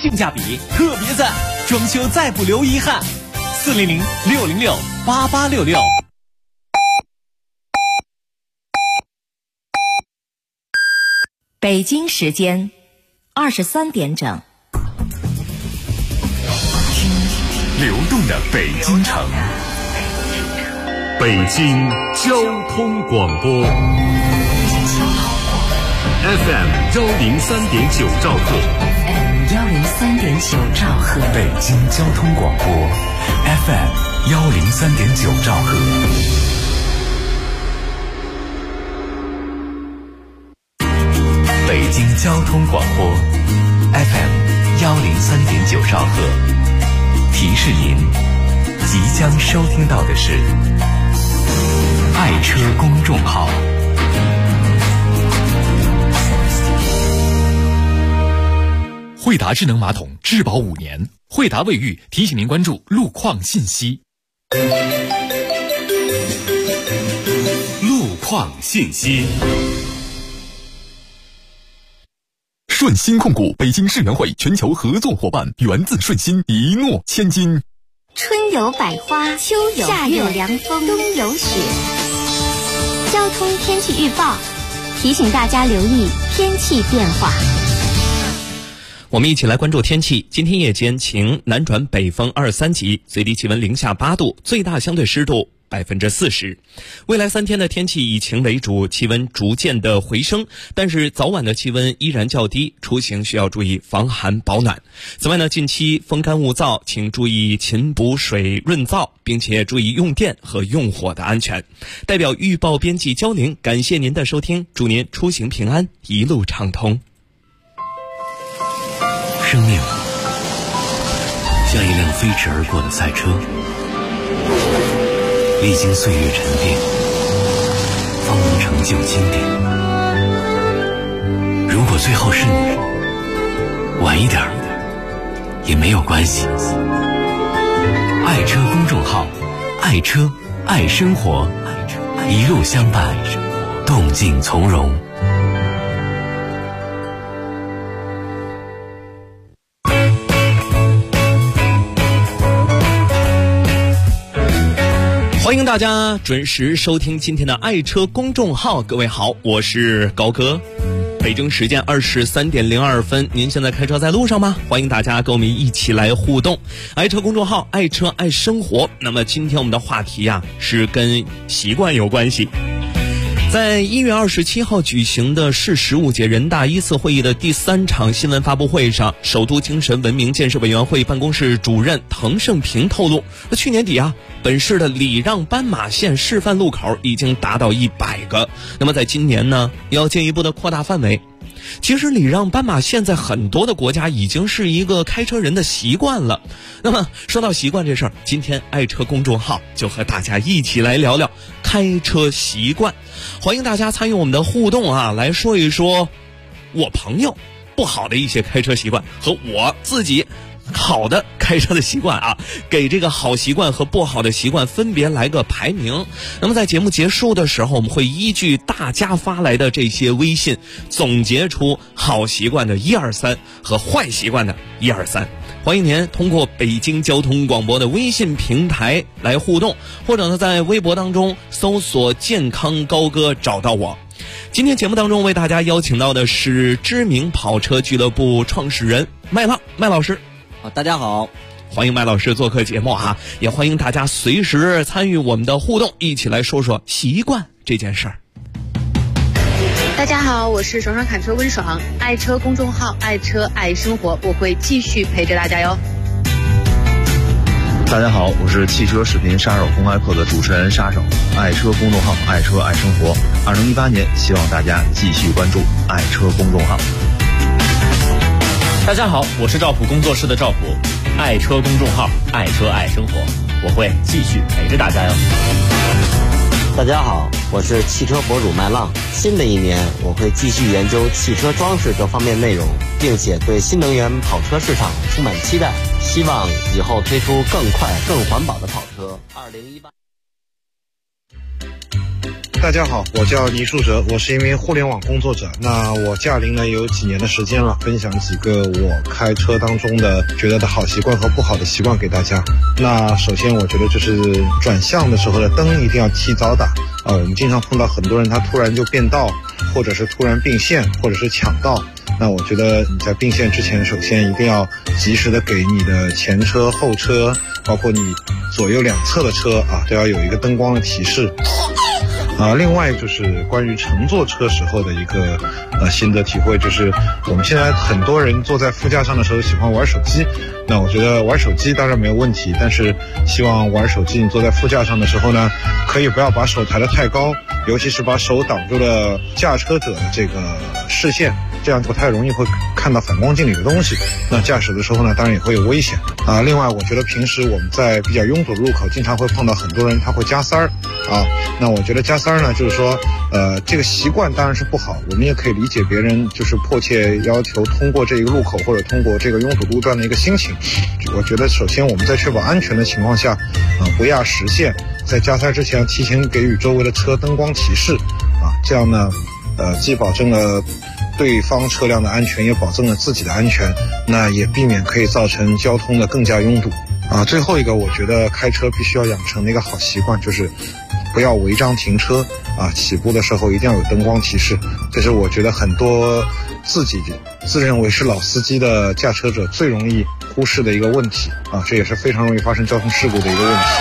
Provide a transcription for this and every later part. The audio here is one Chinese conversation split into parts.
性价比特别赞，装修再不留遗憾。400-606-8866。 北京时间23点整。 流动的北京城，北京交通广播 FM 103.9兆赫 103.9兆赫， 北京交通广播 FM 103.9兆赫。北京交通广播 FM 103.9兆赫。提示您，即将收听到的是爱车公众号。惠达智能马桶质保5年，惠达卫浴提醒您关注路况信息。路况信息。顺鑫控股北京世园会全球合作伙伴，源自顺鑫，一诺千金。 春有百花，秋有夏有凉风，冬有雪。交通天气预报提醒大家留意天气变化。 我们一起来关注天气。今天夜间晴，南转北风2、3级，最低气温零下8度，最大相对湿度40%。未来3天的天气以晴为主，气温逐渐的回升，但是早晚的气温依然较低，出行需要注意防寒保暖。此外呢，近期风干物燥，请注意勤补水润燥，并且注意用电和用火的安全。代表预报编辑焦宁，感谢您的收听，祝您出行平安，一路畅通。 生命像一辆飞驰而过的赛车，历经岁月沉淀，方能成就经典。如果最后是你，晚一点也没有关系。爱车公众号，爱车爱生活，一路相伴，动静从容。 欢迎大家准时收听今天的爱车公众号。各位好，我是高哥。北京时间23:02，您现在开车在路上吗？欢迎大家跟我们一起来互动。爱车公众号，爱车爱生活。那么今天我们的话题是跟习惯有关系。在1月27号举行的市15届人大1次会议的第3场新闻发布会上，首都精神文明建设委员会办公室主任滕胜平透露，去年底本市的礼让斑马线示范路口已经达到100个。那么在今年呢，要进一步的扩大范围。其实礼让斑马线在很多的国家已经是一个开车人的习惯了。那么说到习惯这事儿，今天爱车公众号就和大家一起来聊聊开车习惯。欢迎大家参与我们的互动来说一说我朋友不好的一些开车习惯和我自己好的开车的习惯给这个好习惯和不好的习惯分别来个排名。那么在节目结束的时候，我们会依据大家发来的这些微信，总结出好习惯的1、2、3和坏习惯的1、2、3。欢迎您通过北京交通广播的微信平台来互动，或者呢在微博当中搜索健康高歌找到我。今天节目当中为大家邀请到的是知名跑车俱乐部创始人麦浪，麦老师。 大家好， 欢迎麦老师做客节目也欢迎大家随时参与我们的互动，一起来说说习惯这件事儿。 大家好，我是爽爽侃车温爽，爱车公众号，爱车爱生活，我会继续陪着大家哟。 大家好，我是汽车视频杀手公开课的主持人杀手，爱车公众号，爱车爱生活。2018年，希望大家继续关注爱车公众号。 大家好，我是赵普工作室的赵普，爱车公众号，爱车爱生活，我会继续陪着大家哟。 大家好，我是汽车博主麦浪，新的一年我会继续研究汽车装饰这方面内容，并且对新能源跑车市场充满期待，希望以后推出更快更环保的跑车。2018 大家好，我叫倪树哲，我是一名互联网工作者。那我驾龄呢有几年的时间了，分享几个我开车当中的觉得的好习惯和不好的习惯给大家。那首先我觉得就是转向的时候的灯一定要提早打。我们经常碰到很多人他突然就变道，或者是突然并线，或者是抢道。那我觉得你在并线之前，首先一定要及时的给你的前车、后车，包括你左右两侧的车都要有一个灯光的提示。另外就是关于乘坐车时候的一个心得体会，就是我们现在很多人坐在副驾上的时候喜欢玩手机。那我觉得玩手机当然没有问题，但是希望玩手机你坐在副驾上的时候呢，可以不要把手抬得太高，尤其是把手挡住了驾车者的这个视线，这样不太容易会看到反光镜里的东西。那驾驶的时候呢，当然也会有危险另外我觉得平时我们在比较拥堵的路口经常会碰到很多人他会加塞儿那我觉得加塞儿呢，就是说这个习惯当然是不好，我们也可以理解别人就是迫切要求通过这一个路口或者通过这个拥堵路段的一个心情。我觉得首先我们在确保安全的情况下不压实线，在加塞之前提前给予周围的车灯光提示这样呢既保证了对方车辆的安全，也保证了自己的安全，那也避免可以造成交通的更加拥堵最后一个我觉得开车必须要养成的一个好习惯，就是不要违章停车起步的时候一定要有灯光提示。这是我觉得很多自认为是老司机的驾车者最容易忽视的一个问题这也是非常容易发生交通事故的一个问题。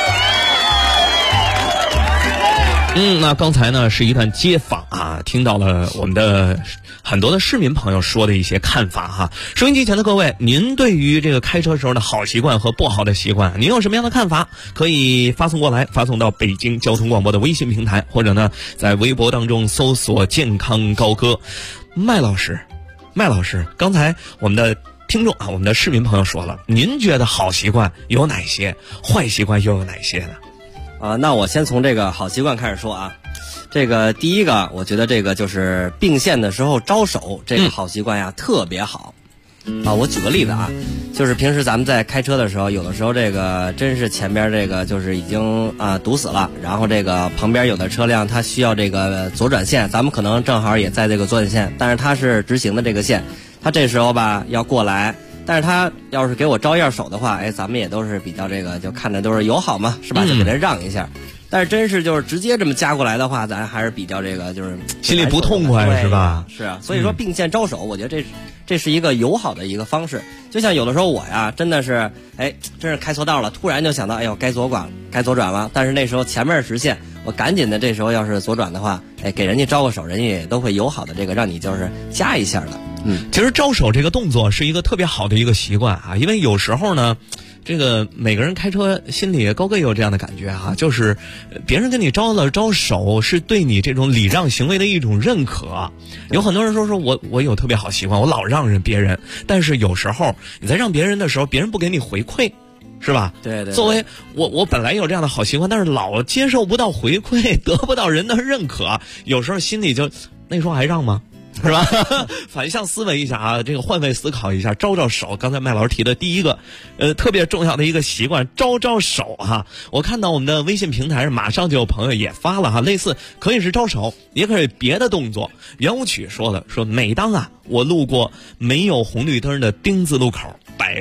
那刚才呢是一段街访听到了我们的很多的市民朋友说的一些看法收音机前的各位，您对于这个开车时候的好习惯和不好的习惯，您有什么样的看法？可以发送过来，发送到北京交通广播的微信平台，或者呢在微博当中搜索健康高歌。麦老师，刚才我们的听众我们的市民朋友说了，您觉得好习惯有哪些，坏习惯又有哪些呢？ 那我先从这个好习惯开始说这个第一个，我觉得这个就是并线的时候招手，这个好习惯呀特别好我举个例子就是平时咱们在开车的时候，有的时候这个真是前边这个就是已经堵死了，然后这个旁边有的车辆它需要这个左转线，咱们可能正好也在这个左转线，但是它是直行的这个线，它这时候要过来，但是他要是给我招一下手的话，咱们也都是比较这个，就看着都是友好嘛，是吧？就给他让一下。但是真是就是直接这么加过来的话，咱还是比较这个，就是心里不痛快，是吧？ 是所以说并线招手，我觉得这是一个友好的一个方式。就像有的时候我呀，真的是真是开错道了，突然就想到，该左转了。但是那时候前面是直线，我赶紧的，这时候要是左转的话，给人家招个手，人家也都会友好的这个让你就是加一下的。 其实招手这个动作是一个特别好的一个习惯因为有时候呢，这个每个人开车心里高哥也有这样的感觉就是别人跟你招手是对你这种礼让行为的一种认可。有很多人说我有特别好习惯，我老让别人，但是有时候你在让别人的时候，别人不给你回馈，是吧？ 对。 作为我本来有这样的好习惯，但是老接受不到回馈，得不到人的认可，有时候心里就那时候还让吗？是吧？反向思维一下这个换位思考一下，招手。刚才麦老师提的第一个特别重要的一个习惯，招手我看到我们的微信平台上马上就有朋友也发了类似可以是招手，也可以别的动作。圆舞曲说每当我路过没有红绿灯的丁字路口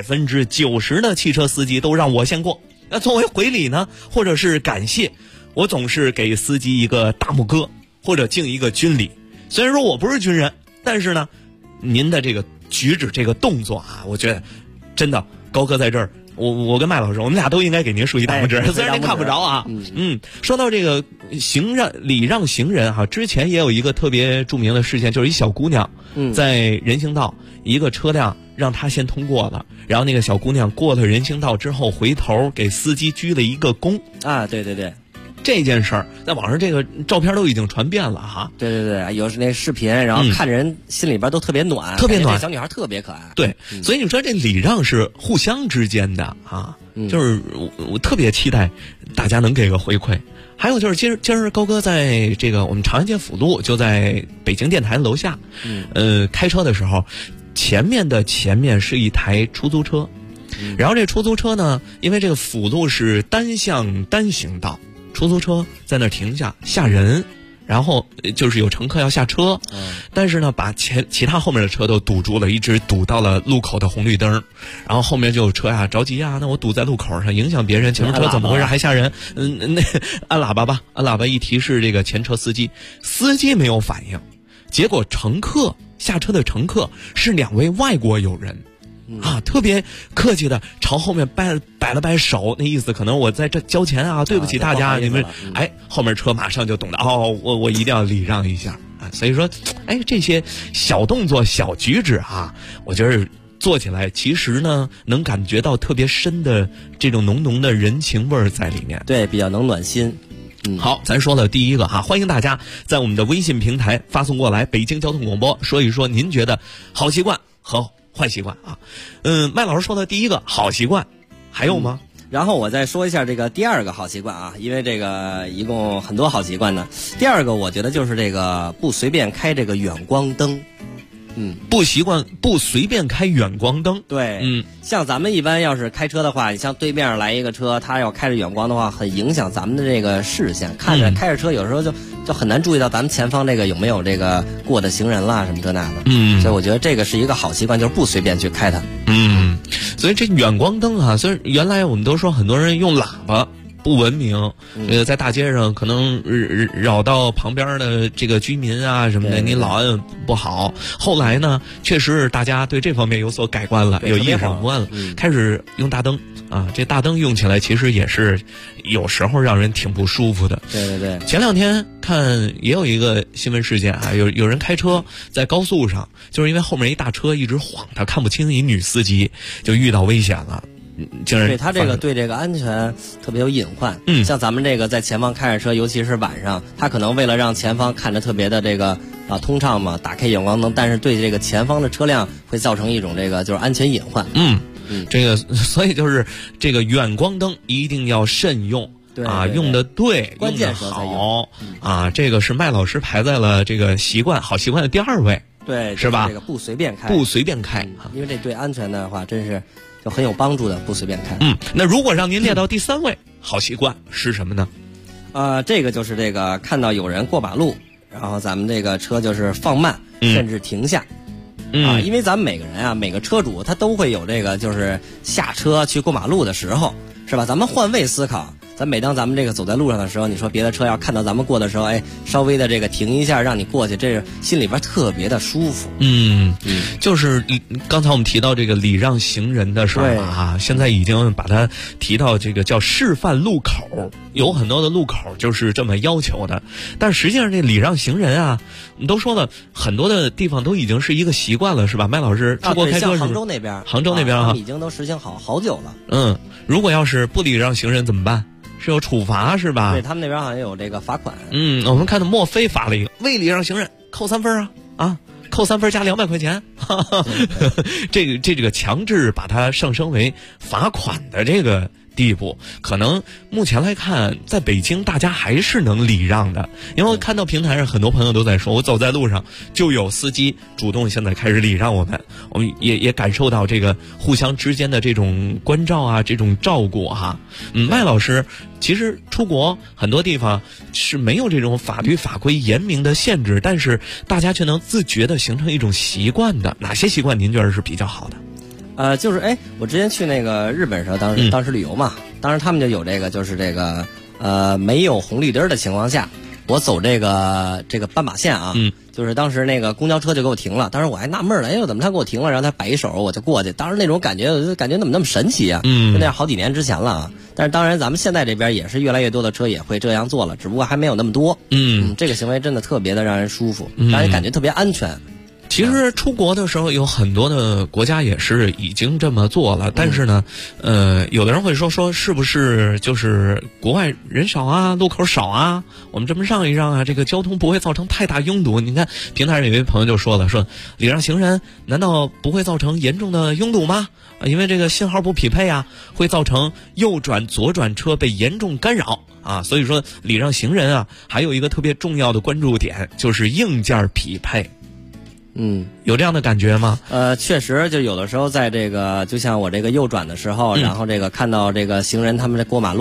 ，90%的汽车司机都让我先过。那作为回礼呢，或者是感谢，我总是给司机一个大拇哥，或者敬一个军礼。虽然说我不是军人，但是呢，您的这个举止这个动作我觉得真的高哥在这儿，我跟麦老师，我们俩都应该给您竖一大拇指，虽然您看不着说到这个礼让行人之前也有一个特别著名的事件，就是一小姑娘在人行道，一个车辆让她先通过了，然后那个小姑娘过了人行道之后，回头给司机鞠了一个躬对。 这件事儿在网上这个照片都已经传遍了对，有那视频，然后看人心里边都特别暖， 特别暖， 这小女孩特别可爱。 对，所以你说这礼让是互相之间的就是我特别期待大家能给个回馈。还有就是今儿高哥在这个我们长安街辅路，就在北京电台楼下，开车的时候，前面是一台出租车，然后这出租车呢，因为这个辅路是单向单行道。 出租车在那儿停下下人，然后就是有乘客要下车，但是呢把其他后面的车都堵住了，一直堵到了路口的红绿灯，然后后面就有车呀着急啊，那我堵在路口上影响别人，前面车怎么回事还吓人？那按喇叭吧，按喇叭一提示这个前车司机没有反应，结果下车的乘客是2位外国友人。特别客气的朝后面摆了摆手，那意思可能我在这交钱啊，对不起大家，你们后面车马上就懂得我一定要礼让一下啊。所以说，这些小动作、小举止啊，我觉得做起来其实呢，能感觉到特别深的这种浓浓的人情味儿在里面， 对，比较能暖心。 好，咱说了第一个欢迎大家在我们的微信平台发送过来，北京交通广播，说一说您觉得好习惯和坏习惯啊。麦老师说的第一个好习惯还有吗？ 然后我再说一下这个第二个好习惯啊，因为这个一共很多好习惯呢。第二个我觉得就是这个不随便开这个远光灯。 不随便开远光灯。 对，像咱们一般要是开车的话，你像对面来一个车，他要开着远光的话，很影响咱们的这个视线，开着车有时候就很难注意到咱们前方这个有没有这个过的行人啦什么这那的。所以我觉得这个是一个好习惯，就是不随便去开它。 所以这远光灯啊，虽然原来我们都说很多人用喇叭不文明，在大街上可能扰到旁边的这个居民啊什么的，你老按不好。后来呢，确实大家对这方面有所改观了，有意识观了，开始用大灯啊。这大灯用起来其实也是有时候让人挺不舒服的。 对。 前2天看也有一个新闻事件啊，有人开车在高速上，就是因为后面一大车一直晃他，看不清，一女司机就遇到危险了。 对他这个对这个安全特别有隐患。像咱们这个在前方开着车，尤其是晚上，他可能为了让前方看着特别的这个通畅嘛，打开远光灯，但是对这个前方的车辆会造成一种这个就是安全隐患。 这个所以就是这个远光灯一定要慎用。 对用的对， 关键时候才用啊。这个是麦老师排在了这个好习惯的第2位， 对， 是吧？ 这个不随便开，因为这对安全的话，真是就很有帮助的，不随便开。 那如果让您列到第3位，好习惯是什么呢？ 这个就是这个看到有人过马路，然后咱们这个车就是放慢，甚至停下。因为咱们每个人啊，每个车主他都会有这个就是下车去过马路的时候，是吧？咱们换位思考。每当咱们这个走在路上的时候，你说别的车要看到咱们过的时候，稍微的这个停一下让你过去，这心里边特别的舒服。 就是刚才我们提到这个礼让行人的事儿啊，现在已经把它提到这个叫示范路口，有很多的路口就是这么要求的。但实际上这礼让行人啊，我们都说了很多的地方都已经是一个习惯了，是吧？麦老师出国开车是杭州那边他们已经都实行好久了。 如果要是不礼让行人怎么办？是有处罚是吧？ 对，他们那边好像有这个罚款。 我们看到墨菲罚了一个未礼让行人扣3分啊，扣3分加200块钱。这个强制把它上升为罚款的这个地步，可能目前来看在北京大家还是能礼让的。因为我看到平台上很多朋友都在说，我走在路上就有司机主动现在开始礼让我们也感受到这个互相之间的这种关照啊，这种照顾哈。麦老师其实出国很多地方是没有这种法律法规严明的限制，但是大家却能自觉的形成一种习惯的。哪些习惯您觉得是比较好的？ 就是我之前去那个日本时候，当时旅游嘛，当时他们就有这个，就是这个没有红绿灯的情况下，我走这个斑马线啊，就是当时那个公交车就给我停了，当时我还纳闷了，怎么他给我停了？然后他摆一手，我就过去，当时那种感觉，我就感觉怎么那么神奇啊？那样好几年之前了啊。但是当然，咱们现在这边也是越来越多的车也会这样做了，只不过还没有那么多。这个行为真的特别的让人舒服，让人感觉特别安全。 其实出国的时候有很多的国家也是已经这么做了，但是呢，有的人会说是不是就是国外人少啊，路口少啊，我们这么让一让啊，这个交通不会造成太大拥堵。你看平台上有一位朋友就说了，说礼让行人难道不会造成严重的拥堵吗？因为这个信号不匹配啊，会造成右转左转车被严重干扰啊。所以说礼让行人啊，还有一个特别重要的关注点就是硬件匹配。有这样的感觉吗？ 确实，就有的时候在这个，就像我这个右转的时候，然后这个看到这个行人他们在过马路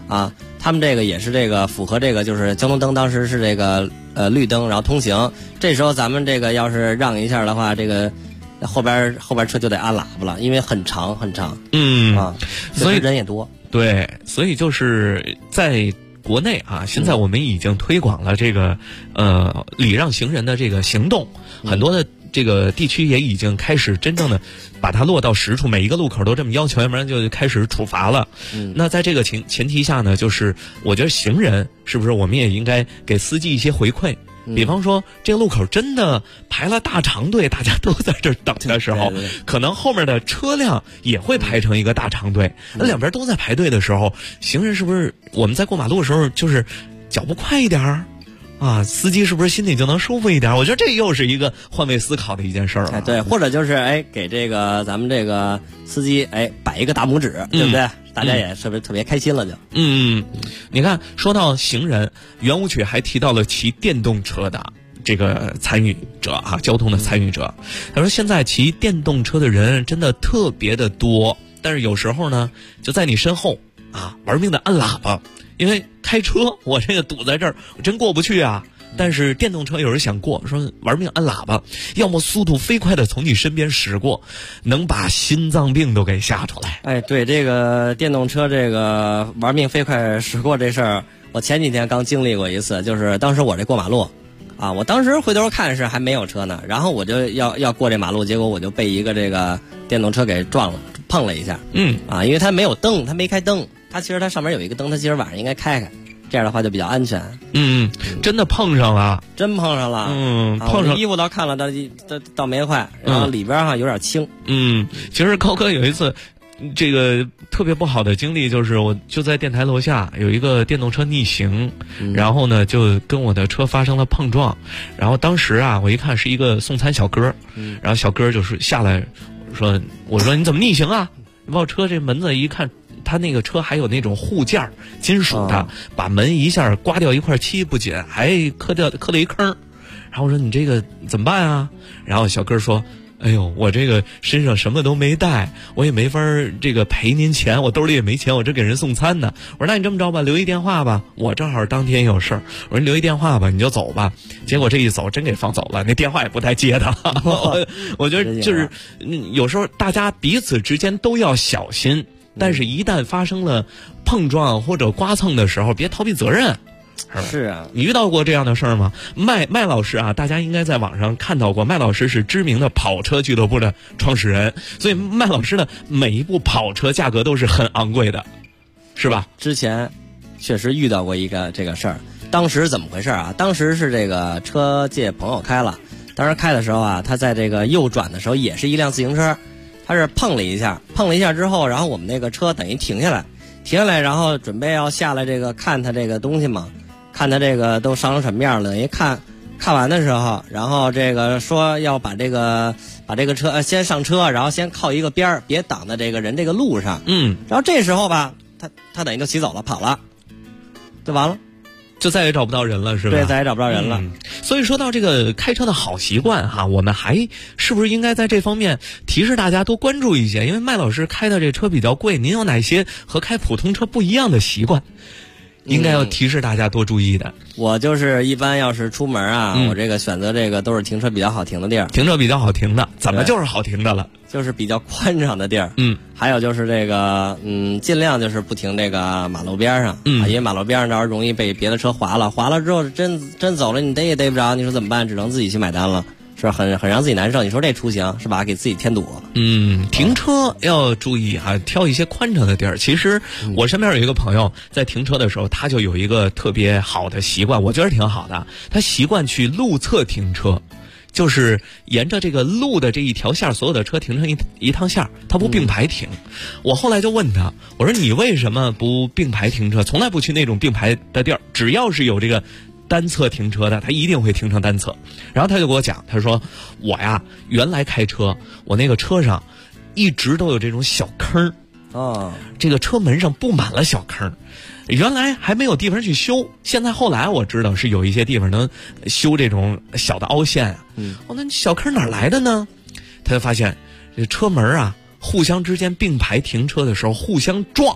啊，他们这个也是这个符合这个就是交通灯当时是这个绿灯，然后通行，这时候咱们这个要是让一下的话，这个后边车就得按喇叭了，因为很长，所以人也多。 对，所以就是在国内啊，现在我们已经推广了这个礼让行人的这个行动，很多的这个地区也已经开始真正的把它落到实处，每一个路口都这么要求，要不然就开始处罚了。那在这个前提下呢，就是我觉得行人是不是我们也应该给司机一些回馈？比方说这个路口真的排了大长队，大家都在这儿等的时候，可能后面的车辆也会排成一个大长队，那两边都在排队的时候，行人是不是我们在过马路的时候就是脚步快一点儿啊，司机是不是心里就能舒服一点？我觉得这又是一个换位思考的一件事儿了。 对，或者就是给这个咱们这个司机摆一个大拇指，对不对？大家也是不是特别开心了就？ 你看，说到行人，圆舞曲还提到了骑电动车的这个参与者啊，交通的参与者。他说，现在骑电动车的人真的特别的多，但是有时候呢，就在你身后啊，玩命的按喇叭，因为开车我这个堵在这儿，我真过不去啊。但是电动车有人想过，说玩命按喇叭，要么速度飞快的从你身边驶过，能把心脏病都给吓出来。 对，这个电动车这个玩命飞快驶过这事儿，我前几天刚经历过一次，就是当时我这过马路啊，我当时回头看是还没有车呢，然后我就要过这马路，结果我就被一个这个电动车给撞了，碰了一下。因为它没有灯，它没开灯，它其实它上面有一个灯，它其实晚上应该开开。这样的话就比较安全。 真的碰上了， 真碰上了。 碰上衣服倒看了，倒没坏，然后里边有点轻。 其实高哥有一次这个特别不好的经历，就是我就在电台楼下有一个电动车逆行，然后呢就跟我的车发生了碰撞，然后当时啊我一看是一个送餐小哥，然后小哥就是下来说，我说你怎么逆行啊？你把我车这门子一看。他那个车还有那种护件金属的，把门一下刮掉一块漆，不仅还磕了一坑。然后我说你这个怎么办啊？然后小哥说，哎呦，我这个身上什么都没带，我也没法这个赔您钱，我兜里也没钱，我这给人送餐呢。我说那你这么着吧，留一电话吧，我正好当天有事儿。我说你留一电话吧，你就走吧。结果这一走真给放走了，那电话也不带接的。我觉得就是有时候大家彼此之间都要小心。但是，一旦发生了碰撞或者刮蹭的时候，别逃避责任。 是啊， 你遇到过这样的事儿吗？麦老师啊，大家应该在网上看到过。麦老师是知名的跑车俱乐部的创始人，所以麦老师的每一部跑车价格都是很昂贵的，是吧？ 之前确实遇到过一个这个事儿，当时怎么回事啊？当时是这个车借朋友开了，当时开的时候啊，他在这个右转的时候也是一辆自行车。他是碰了一下之后，然后我们那个车等于停下来，然后准备要下来这个看他这个东西嘛，看他这个都伤成什么样了。等于看完的时候，然后这个说要把这个车先上车，然后先靠一个边儿，别挡在这个人这个路上。然后这时候吧，他等于就骑走了，跑了，就完了。 就再也找不到人了，是吧？ 对，再也找不到人了。 所以说到这个开车的好习惯哈，我们还是不是应该在这方面提示大家多关注一些？因为麦老师开的这车比较贵，您有哪些和开普通车不一样的习惯？应该要提示大家多注意的。 我就是一般要是出门啊，我这个选择这个都是停车比较好停的地儿。 停车比较好停的，怎么就是好停的了？ 就是比较宽敞的地儿。还有就是这个尽量就是不停这个马路边上。因为马路边上这儿容易被别的车划了之后真走了，你逮也逮不着，你说怎么办？只能自己去买单了。是很让自己难受，你说这出行是吧？给自己添堵。 停车要注意啊，挑一些宽敞的地儿。其实我身边有一个朋友在停车的时候，他就有一个特别好的习惯，我觉得挺好的。他习惯去路侧停车，就是沿着这个路的这一条线，所有的车停成一趟线，他不并排停。我后来就问他，我说你为什么不并排停车？从来不去那种并排的地儿，只要是有这个单侧停车的，他一定会停成单侧。然后他就给我讲，他说我呀原来开车，我那个车上一直都有这种小坑这个车门上布满了小坑，原来还没有地方去修，现在后来我知道是有一些地方能修这种小的凹陷那小坑哪来的呢？他就发现这车门啊互相之间并排停车的时候互相撞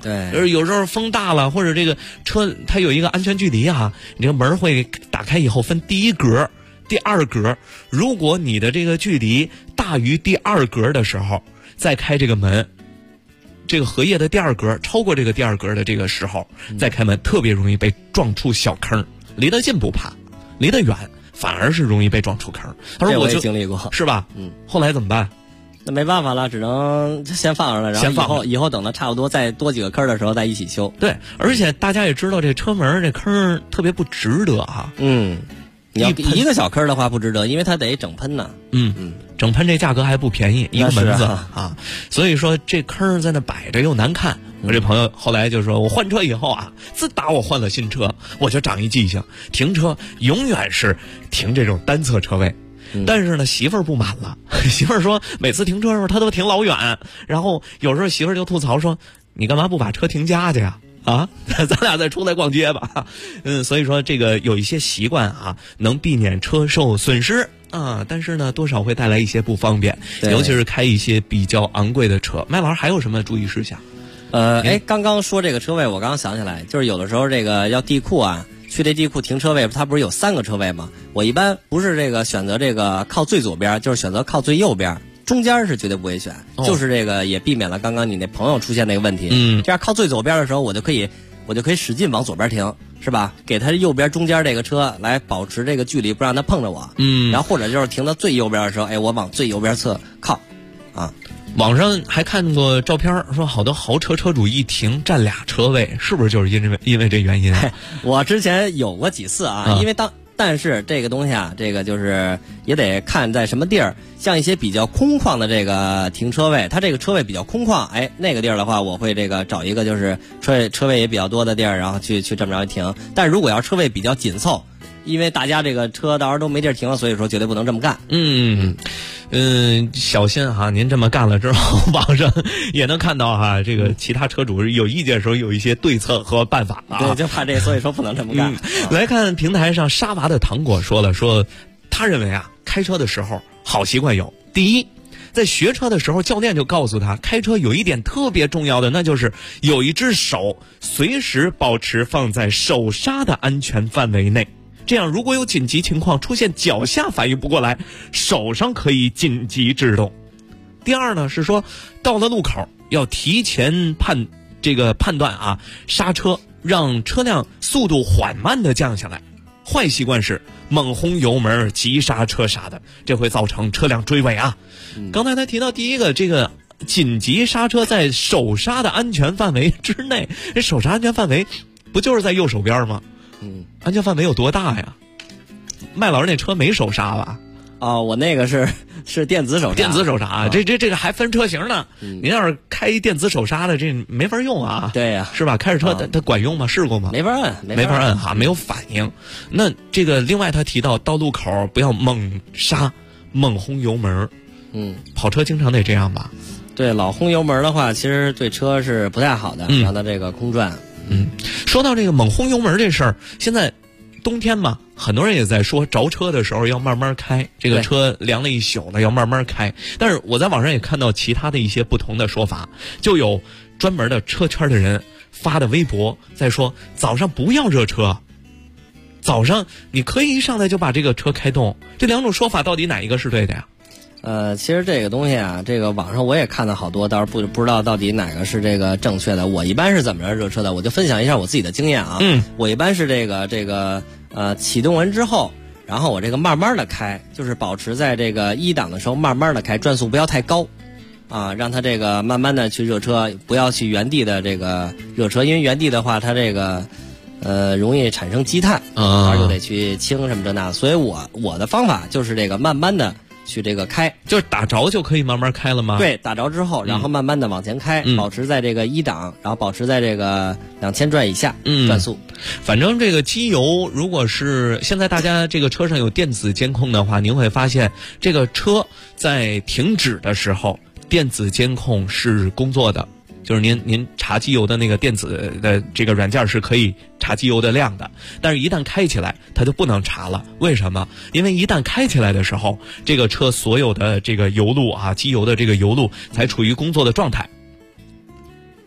对， 就是有时候风大了，或者这个车它有一个安全距离啊，你这个门会打开以后分第一格、第二格。如果你的这个距离大于第二格的时候，再开这个门，这个荷叶的第二格超过这个第二格的这个时候再开门，特别容易被撞出小坑。离得近不怕，离得远反而是容易被撞出坑。他说我也经历过， 是吧？后来怎么办？ 那没办法了，只能先放上了，然后以后等它差不多再多几个坑的时候再一起修。 对，而且大家也知道这车门这坑特别不值得啊。 你要一个小坑的话不值得，因为它得整喷呢。 整喷这价格还不便宜，一个门子啊。所以说这坑在那摆着又难看。我这朋友后来就说，我换车以后啊，自打我换了新车，我就长一记性，停车永远是停这种单侧车位。但是呢，媳妇儿不满了。媳妇儿说，每次停车的时候她都停老远，然后有时候媳妇儿就吐槽说，你干嘛不把车停家去呀？啊，咱俩再出来逛街吧。所以说这个有一些习惯啊，能避免车受损失啊，但是呢，多少会带来一些不方便，尤其是开一些比较昂贵的车。麦老师还有什么注意事项？ 刚刚说这个车位，我刚刚想起来，就是有的时候这个要地库啊，去这地库停车位，它不是有3个车位吗？我一般不是这个选择这个靠最左边，就是选择靠最右边。中间是绝对不会选，就是这个也避免了刚刚你那朋友出现那个问题。这样靠最左边的时候，我就可以使劲往左边停，是吧？给他右边中间这个车来保持这个距离，不让他碰着我。然后或者就是停到最右边的时候，我往最右边侧靠，啊。 网上还看过照片，说好多豪车车主一停占2车位，是不是就是因为这原因？ 我之前有过几次啊，因为但是这个东西啊，这个就是也得看在什么地儿。像一些比较空旷的这个停车位，它这个车位比较空旷，那个地儿的话，我会这个找一个就是车位也比较多的地儿，然后去这么着停。但如果要车位比较紧凑，因为大家这个车到时候都没地儿停了，所以说绝对不能这么干。 小心哈，您这么干了之后，网上也能看到哈，这个其他车主有意见的时候有一些对策和办法啊。 对，就怕这，所以说不能这么干。 来看平台上沙娃的糖果说他认为啊，开车的时候好习惯有：第一，在学车的时候，教练就告诉他，开车有一点特别重要的，那就是有一只手随时保持放在手刹的安全范围内。这样，如果有紧急情况出现，脚下反应不过来，手上可以紧急制动。第二呢，是说到了路口要提前判断啊，刹车，让车辆速度缓慢的降下来。坏习惯是猛轰油门、急刹车啥的，这会造成车辆追尾啊。刚才他提到第一个，这个紧急刹车在手刹的安全范围之内，这手刹安全范围不就是在右手边吗？安全范围有多大呀？麦老师那车没手刹吧？ 我那个是电子手刹。 电子手刹，这个还分车型呢。您要是开电子手刹的，这没法用啊。 对呀， 是吧？开着车它管用吗？试过吗？ 没法摁哈，没有反应。那这个另外他提到路口不要猛刹、猛轰油门。跑车经常得这样吧？ 对，老轰油门的话，其实对车是不太好的，让它这个空转。 说到这个猛轰油门这事儿，现在冬天嘛，很多人也在说着车的时候要慢慢开，这个车凉了一宿了要慢慢开。但是我在网上也看到其他的一些不同的说法，就有专门的车圈的人发的微博在说，早上不要热车，早上你可以一上来就把这个车开动。这2种说法到底哪一个是对的呀？ 其实这个东西啊，这个网上我也看到好多，倒是不知道到底哪个是这个正确的。我一般是怎么着热车的，我就分享一下我自己的经验啊。我一般是这个启动完之后，然后我这个慢慢的开，就是保持在这个1档的时候慢慢的开，转速不要太高，让它这个慢慢的去热车，不要去原地的这个热车，因为原地的话它这个容易产生积碳，就得去清什么这那。所以我的方法就是这个慢慢的去这个开， 就是打着就可以慢慢开了吗？ 对，打着之后，然后慢慢的往前开，保持在这个1档，然后保持在这个2000转以下转速。 反正这个机油，如果是现在大家这个车上有电子监控的话，您会发现这个车在停止的时候，电子监控是工作的。就是您查机油的那个电子的这个软件是可以查机油的量的，但是一旦开起来它就不能查了。为什么？因为一旦开起来的时候，这个车所有的这个油路啊，机油的这个油路才处于工作的状态。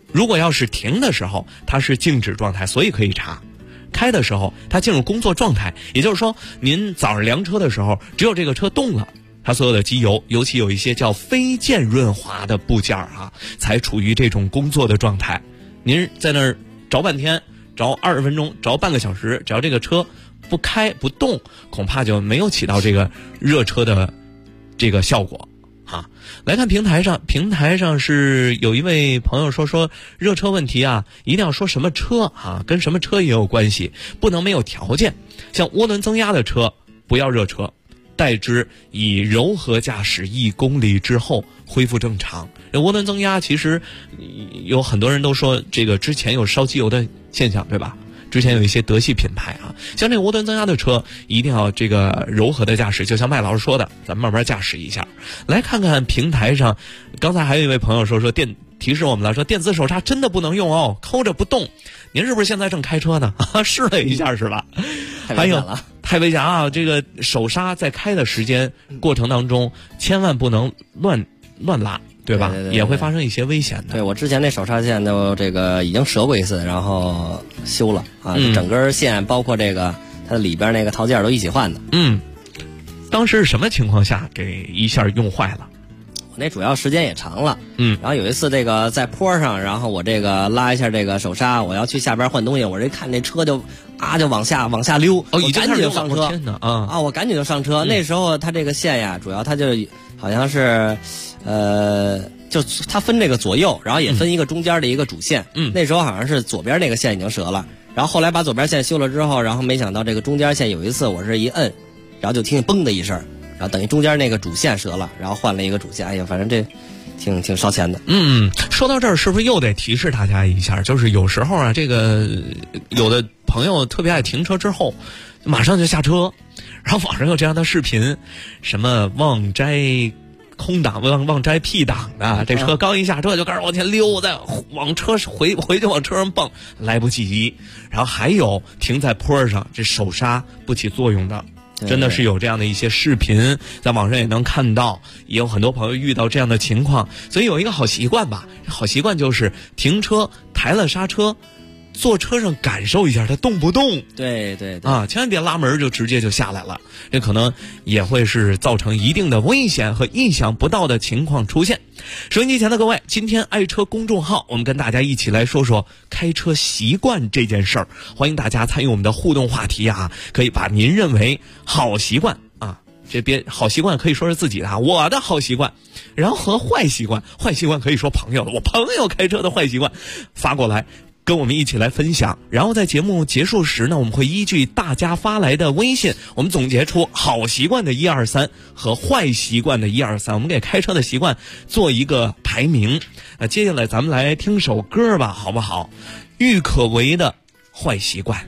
如果要是停的时候，它是静止状态，所以可以查。开的时候，它进入工作状态，也就是说，您早上量车的时候，只有这个车动了，它所有的机油，尤其有一些叫非溅润滑的部件啊，才处于这种工作的状态。您在那儿找半天，找20分钟，找半个小时，只要这个车不开不动，恐怕就没有起到这个热车的这个效果啊。来看平台上是有一位朋友说热车问题啊，一定要说什么车啊，跟什么车也有关系，不能没有条件。像涡轮增压的车不要热车，代之以柔和驾驶1公里之后恢复正常。涡轮增压其实有很多人都说这个之前有烧机油的现象，对吧？之前有一些德系品牌啊，像这个涡轮增压的车一定要这个柔和的驾驶，就像麦老师说的，咱们慢慢驾驶一下。来看看平台上，刚才还有一位朋友说提示我们了，说电子手刹真的不能用哦，抠着不动。您是不是现在正开车呢？试了一下是吧？还有太危险啊！这个手刹在开的时间过程当中，千万不能乱拉。对吧？ 对， 也会发生一些危险的。 对，我之前那手刹线都这个已经折过一次，然后修了啊，整根线包括这个它里边那个套件都一起换的。 当时是什么情况下给一下用坏了？ 我那主要时间也长了，然后有一次这个在坡上，然后我这个拉一下这个手刹，我要去下边换东西，我这看这车就往下溜，我赶紧就上车我赶紧就上车。那时候它这个线呀，主要它就好像是。就它分这个左右，然后也分一个中间的一个主线。那时候好像是左边那个线已经折了，然后后来把左边线修了之后，然后没想到这个中间线有一次我是一摁，然后就听见嘣的一声，然后等于中间那个主线折了，然后换了一个主线。哎呀，反正这挺烧钱的。 说到这儿，是不是又得提示大家一下？就是有时候啊，这个有的朋友特别爱停车之后，马上就下车，然后网上有这样的视频，什么忘摘空挡忘摘 P 档的，这车刚一下车就开始往前溜，再往车回去往车上蹦，来不及。然后还有停在坡上，这手刹不起作用的，真的是有这样的一些视频，在网上也能看到，也有很多朋友遇到这样的情况。所以有一个好习惯吧，好习惯就是停车抬了刹车，坐车上感受一下它动不动。 对千万别拉门就直接就下来了，这可能也会是造成一定的危险和意想不到的情况出现。收音机前的各位，今天爱车公众号我们跟大家一起来说说开车习惯这件事儿，欢迎大家参与我们的互动话题啊，可以把您认为好习惯啊，这边好习惯可以说是自己的，我的好习惯，然后和坏习惯可以说朋友的，我朋友开车的坏习惯发过来跟我们一起来分享。然后在节目结束时呢，我们会依据大家发来的微信，我们总结出好习惯的1、2、3和坏习惯的1、2、3，我们给开车的习惯做一个排名。接下来咱们来听首歌吧，好不好？郁可唯的坏习惯。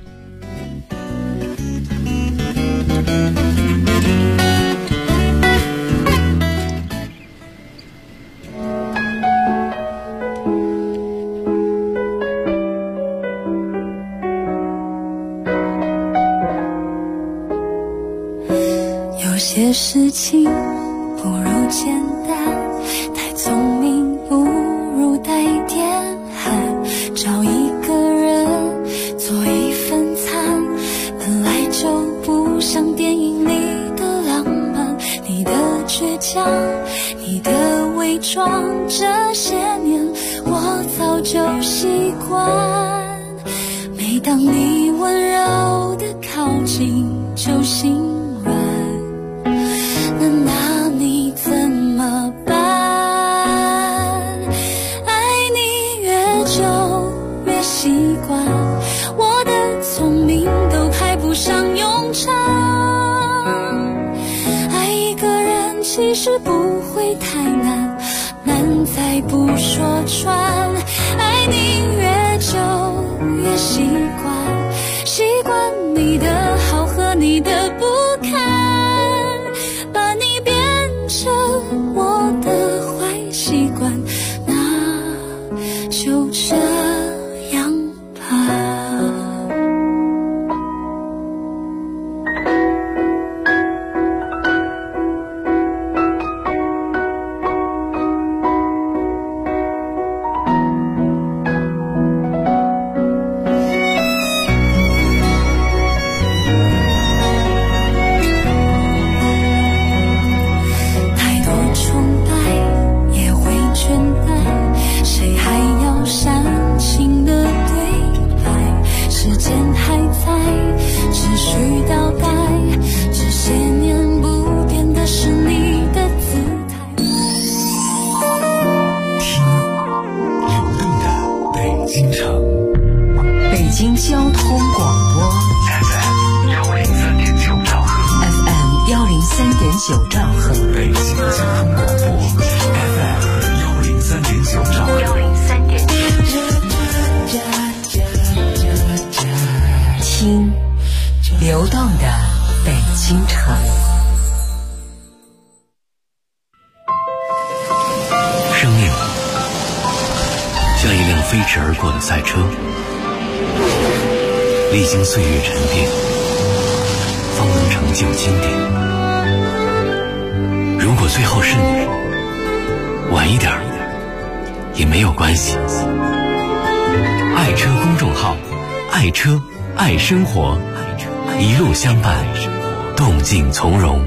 有些事情不如简单，太聪明不如带一点汗，找一个人做一份餐，本来就不像电影里的浪漫，你的倔强，你的伪装，这些年我早就习惯，每当你温柔的靠近就心软，那拿你怎么办？爱你越久越习惯，我的聪明都派不上用场，爱一个人其实不会太难，难在不说穿，爱你越久越习惯，习惯你的好和你的不堪，把你变成我的坏习惯，那就这样吧。 京交通广播 FM 103.9兆赫 FM 103.9兆赫， 北京交通广播 FM 103.9兆赫听流动的北京城。 生命像一辆飞驰而过的赛车，历经岁月沉淀，方能成就经典。如果最后是你，晚一点也没有关系。爱车公众号，爱车爱生活，一路相伴，动静从容。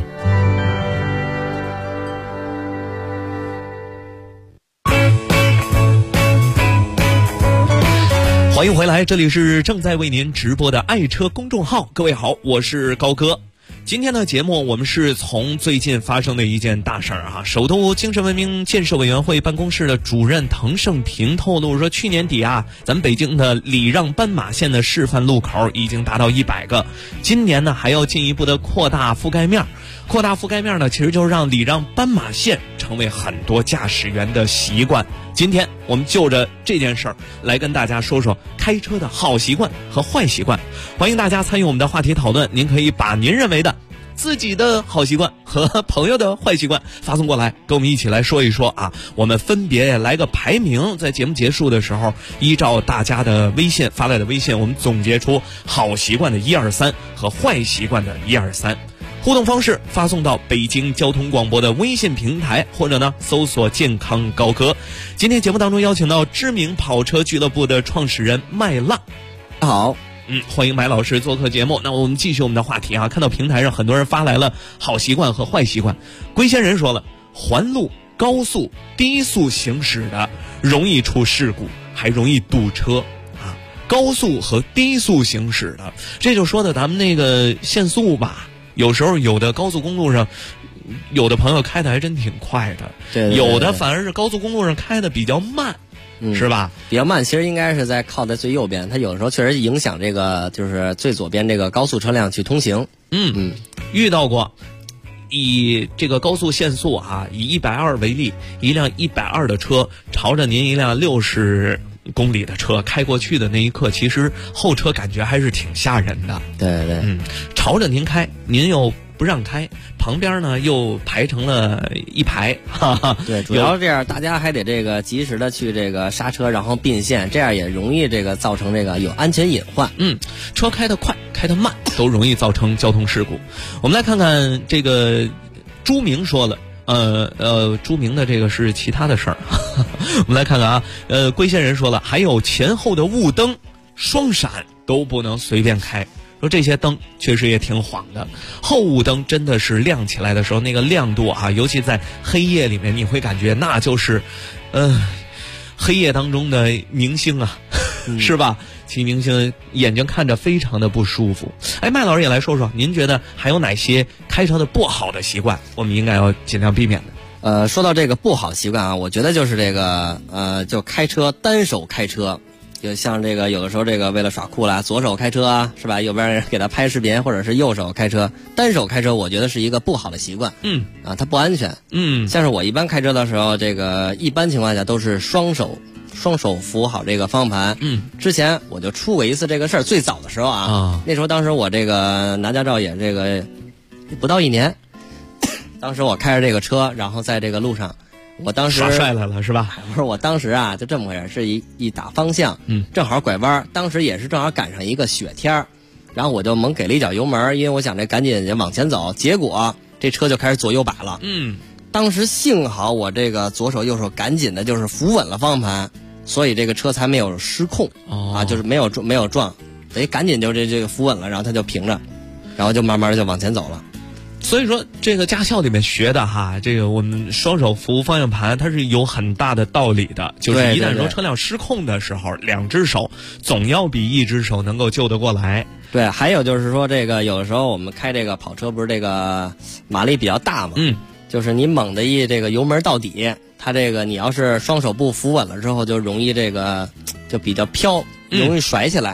欢迎回来，这里是正在为您直播的爱车公众号。各位好，我是高哥。今天的节目我们是从最近发生的一件大事啊，首都精神文明建设委员会办公室的主任滕胜平透露说，去年底啊，咱们北京的礼让斑马线的示范路口已经达到100个，今年呢还要进一步的扩大覆盖面。扩大覆盖面呢，其实就是让礼让斑马线成为很多驾驶员的习惯。今天我们就着这件事儿来跟大家说说开车的好习惯和坏习惯。欢迎大家参与我们的话题讨论，您可以把您认为的自己的好习惯和朋友的坏习惯发送过来，跟我们一起来说一说啊。我们分别来个排名，在节目结束的时候，依照大家的微信发来的微信，我们总结出好习惯的1、2、3和坏习惯的1、2、3。互动方式发送到北京交通广播的微信平台，或者呢搜索健康高科。今天节目当中邀请到知名跑车俱乐部的创始人麦浪。 好， 欢迎麦老师做客节目。那我们继续我们的话题啊，看到平台上很多人发来了好习惯和坏习惯。龟仙人说了，环路、高速、低速行驶的容易出事故，还容易堵车啊。高速和低速行驶的，这就说的咱们那个限速吧。有时候有的高速公路上，有的朋友开的还真挺快的， 对， 有的反而是高速公路上开的比较慢，是吧？ 比较慢，其实应该是在靠在最右边，它有的时候确实影响这个就是最左边这个高速车辆去通行。 遇到过。以这个高速限速啊，以120为例，一辆120的车朝着您一辆60公里的车开过去的那一刻，其实后车感觉还是挺吓人的。 对对， 朝着您开，您又不让开，旁边呢又排成了一排，哈哈。 对，主要这样大家还得这个及时的去这个刹车，然后并线，这样也容易这个造成这个有安全隐患。 车开得快，开得慢，都容易造成交通事故。我们来看看这个朱明说了。朱明的这个是其他的事儿，我们来看看啊。龟仙人说了，还有前后的雾灯、双闪都不能随便开。说这些灯确实也挺晃的，后雾灯真的是亮起来的时候，那个亮度啊，尤其在黑夜里面，你会感觉那就是，黑夜当中的明星啊，是吧？其明星眼睛看着非常的不舒服。哎，麦老师也来说说，您觉得还有哪些开车的不好的习惯，我们应该要尽量避免的？说到这个不好习惯啊，我觉得就是这个就开车单手开车，就像这个有的时候这个为了耍酷啦，左手开车啊，是吧？右边人给他拍视频，或者是右手开车，单手开车，我觉得是一个不好的习惯。它不安全。像是我一般开车的时候，这个一般情况下都是双手扶好这个方向盘。之前我就出过一次这个事儿，最早的时候那时候当时我这个拿驾照也这个不到1年，当时我开着这个车，然后在这个路上，我当时耍帅来了是吧？ 不是，我当时啊就这么回事，是一打方向，正好拐弯，当时也是正好赶上一个雪天，然后我就猛给了一脚油门，因为我想这赶紧往前走，结果这车就开始左右摆了。当时幸好我这个左手右手赶紧的就是扶稳了方向盘，所以这个车才没有失控就是没有撞，等于赶紧就这个扶稳了，然后它就平着，然后就慢慢的就往前走了。 所以说这个驾校里面学的哈，这个我们双手扶方向盘，它是有很大的道理的。就是一旦说车辆失控的时候，2只手总要比1只手能够救得过来。 对，还有就是说这个有的时候我们开这个跑车不是这个马力比较大嘛，就是你猛的这个油门到底，它这个你要是双手不扶稳了之后，就容易这个就比较飘，容易甩起来。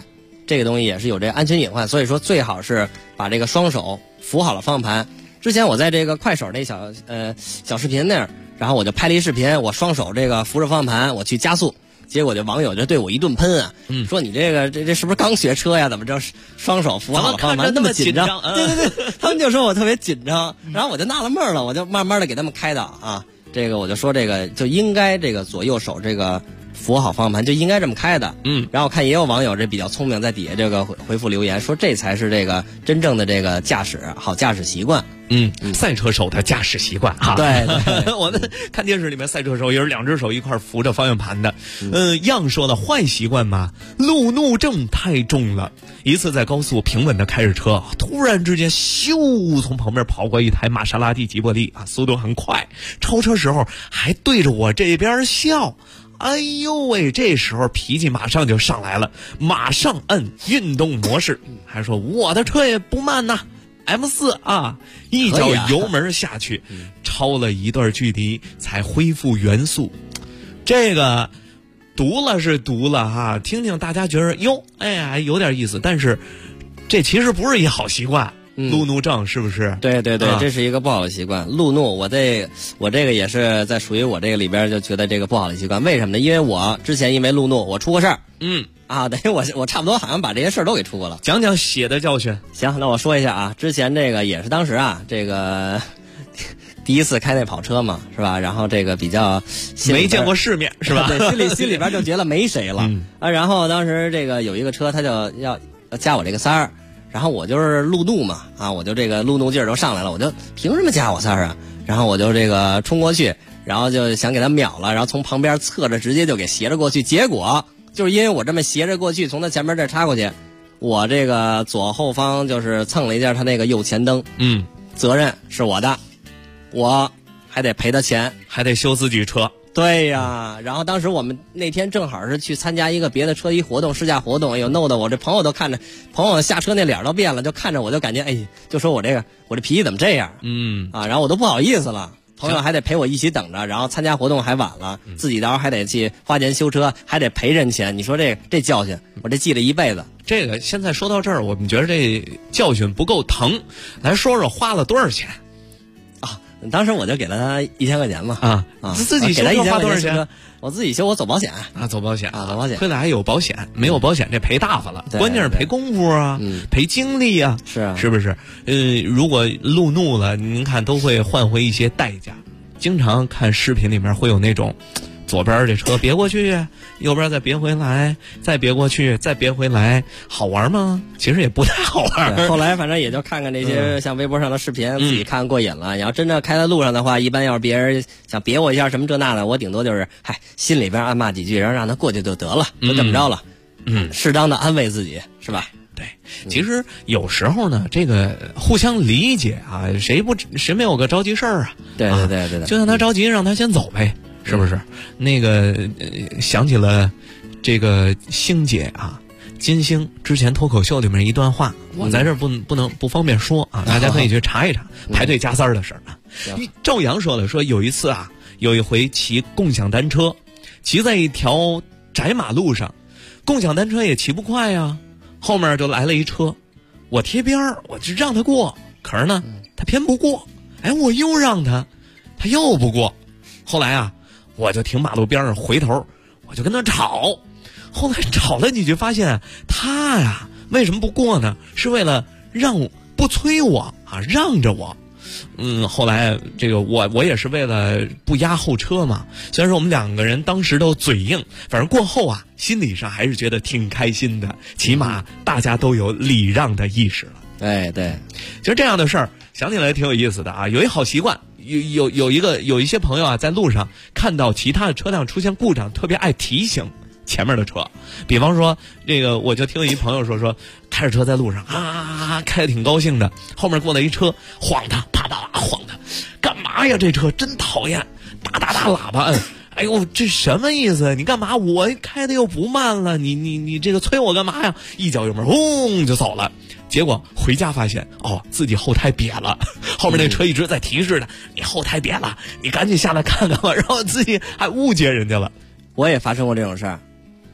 这个东西也是有这个安全隐患，所以说最好是把这个双手扶好了方向盘。之前我在这个快手那小视频那儿，然后我就拍了一视频，我双手这个扶着方向盘我去加速。结果这网友就对我一顿喷啊，说你这是不是刚学车呀？怎么着双手扶好了方向盘那么紧张？对，他们就说我特别紧张，然后我就纳了闷了，我就慢慢的给他们开导啊，这个我就说这个就应该这个左右手这个扶好方向盘就应该这么开的，然后看也有网友这比较聪明，在底下这个回复留言说这才是这个真正的这个好驾驶习惯。 赛车手的驾驶习惯哈。 对， 我们看电视里面赛车手也是2只手一块扶着方向盘的。样说的坏习惯嘛，路怒症太重了。一次在高速平稳的开着车，突然之间咻从旁边跑过一台玛莎拉蒂吉伯利啊，速度很快，超车时候还对着我这边笑。哎呦喂，这时候脾气马上就上来了，马上摁运动模式，还说我的车也不慢呐。M4 啊，一脚油门下去，超了一段距离才恢复原速。这个读了是读了哈，听听大家觉得哟，哎呀有点意思，但是这其实不是一好习惯。路怒症是不是？ 对，这是一个不好的习惯。路怒，我这个也是在属于我这个里边就觉得这个不好的习惯。为什么呢？因为我之前因为路怒我出过事儿。等于我差不多好像把这些事儿都给出过了。 讲讲血的教训。 行，那我说一下啊，之前这个也是当时啊，这个第一次开那跑车嘛，是吧？然后这个比较没见过世面，是吧？ 对，心里边就觉得没谁了然后当时这个有一个车，他就要加我这个3儿。然后我就是路怒嘛，我就这个路怒劲儿都上来了，我就凭什么加我3儿啊？然后我就这个冲过去，然后就想给他秒了，然后从旁边侧着直接就给斜着过去，结果就是因为我这么斜着过去，从他前面这插过去，我这个左后方就是蹭了一下他那个右前灯，责任是我的，我还得赔他钱， 还得修自己车。 对呀，然后当时我们那天正好是去参加一个别的车一活动，试驾活动，哎呦弄得我这朋友都看着，朋友下车那脸都变了，就看着我就感觉就说我这脾气怎么这样？然后我都不好意思了。朋友还得陪我一起等着，然后参加活动还晚了，自己到时候还得去花钱修车，还得赔人钱。你说这教训，我这记了一辈子。 这个现在说到这儿，我们觉得这教训不够疼，来说说花了多少钱？ 当时我就给了他1000块钱嘛， 自己修车花多少钱？ 我自己修，我走保险走保险走保险。 亏了还有保险，没有保险这赔大发了。关键是赔功夫啊，赔精力啊，是不是？如果路怒了，您看都会换回一些代价。经常看视频里面会有那种，左边这车别过去，右边再别回来，再别过去，再别回来，好玩吗？其实也不太好玩。 后来反正也就看看这些像微博上的视频，自己看过瘾了。你要真正开在路上的话，一般要是别人想别我一下什么这那的，我顶多就是心里边暗骂几句，然后让他过去就得了，就这么着了。适当的安慰自己，是吧？ 对，其实有时候呢，这个互相理解啊，谁没有个着急事儿啊？ 对， 就像他着急，让他先走呗。是不是？那个想起了这个星姐啊，金星之前脱口秀里面一段话，我在这儿不方便说啊，大家可以去查一查排队加3的事儿啊。赵阳说了，说有一次啊，有一回骑共享单车，骑在一条窄马路上，共享单车也骑不快呀，后面就来了一车，我贴边儿，我就让他过，可是呢，他偏不过，我又让他又不过，后来啊。我就停马路边上，回头我就跟他吵，后来吵了几句，发现他呀为什么不过呢？是为了不催我啊，让着我。后来这个我也是为了不压后车嘛。虽然说我们2个人当时都嘴硬，反正过后啊，心理上还是觉得挺开心的，起码大家都有礼让的意识了。 对， 其实这样的事儿想起来挺有意思的啊。有一好习惯，有一些朋友啊，在路上看到其他的车辆出现故障，特别爱提醒前面的车。比方说这个，我就听一朋友说开着车在路上开得挺高兴的，后面过来一车晃他，啪啪啪晃他，干嘛呀？这车真讨厌，哒哒哒喇叭摁。哎呦，这什么意思？你干嘛？我开的又不慢了，你这个催我干嘛呀？一脚油门，轰就走了。结果回家发现，自己后胎瘪了，后面那车一直在提示他，你后胎瘪了，你赶紧下来看看吧。然后自己还误解人家了。 我也发生过这种事儿，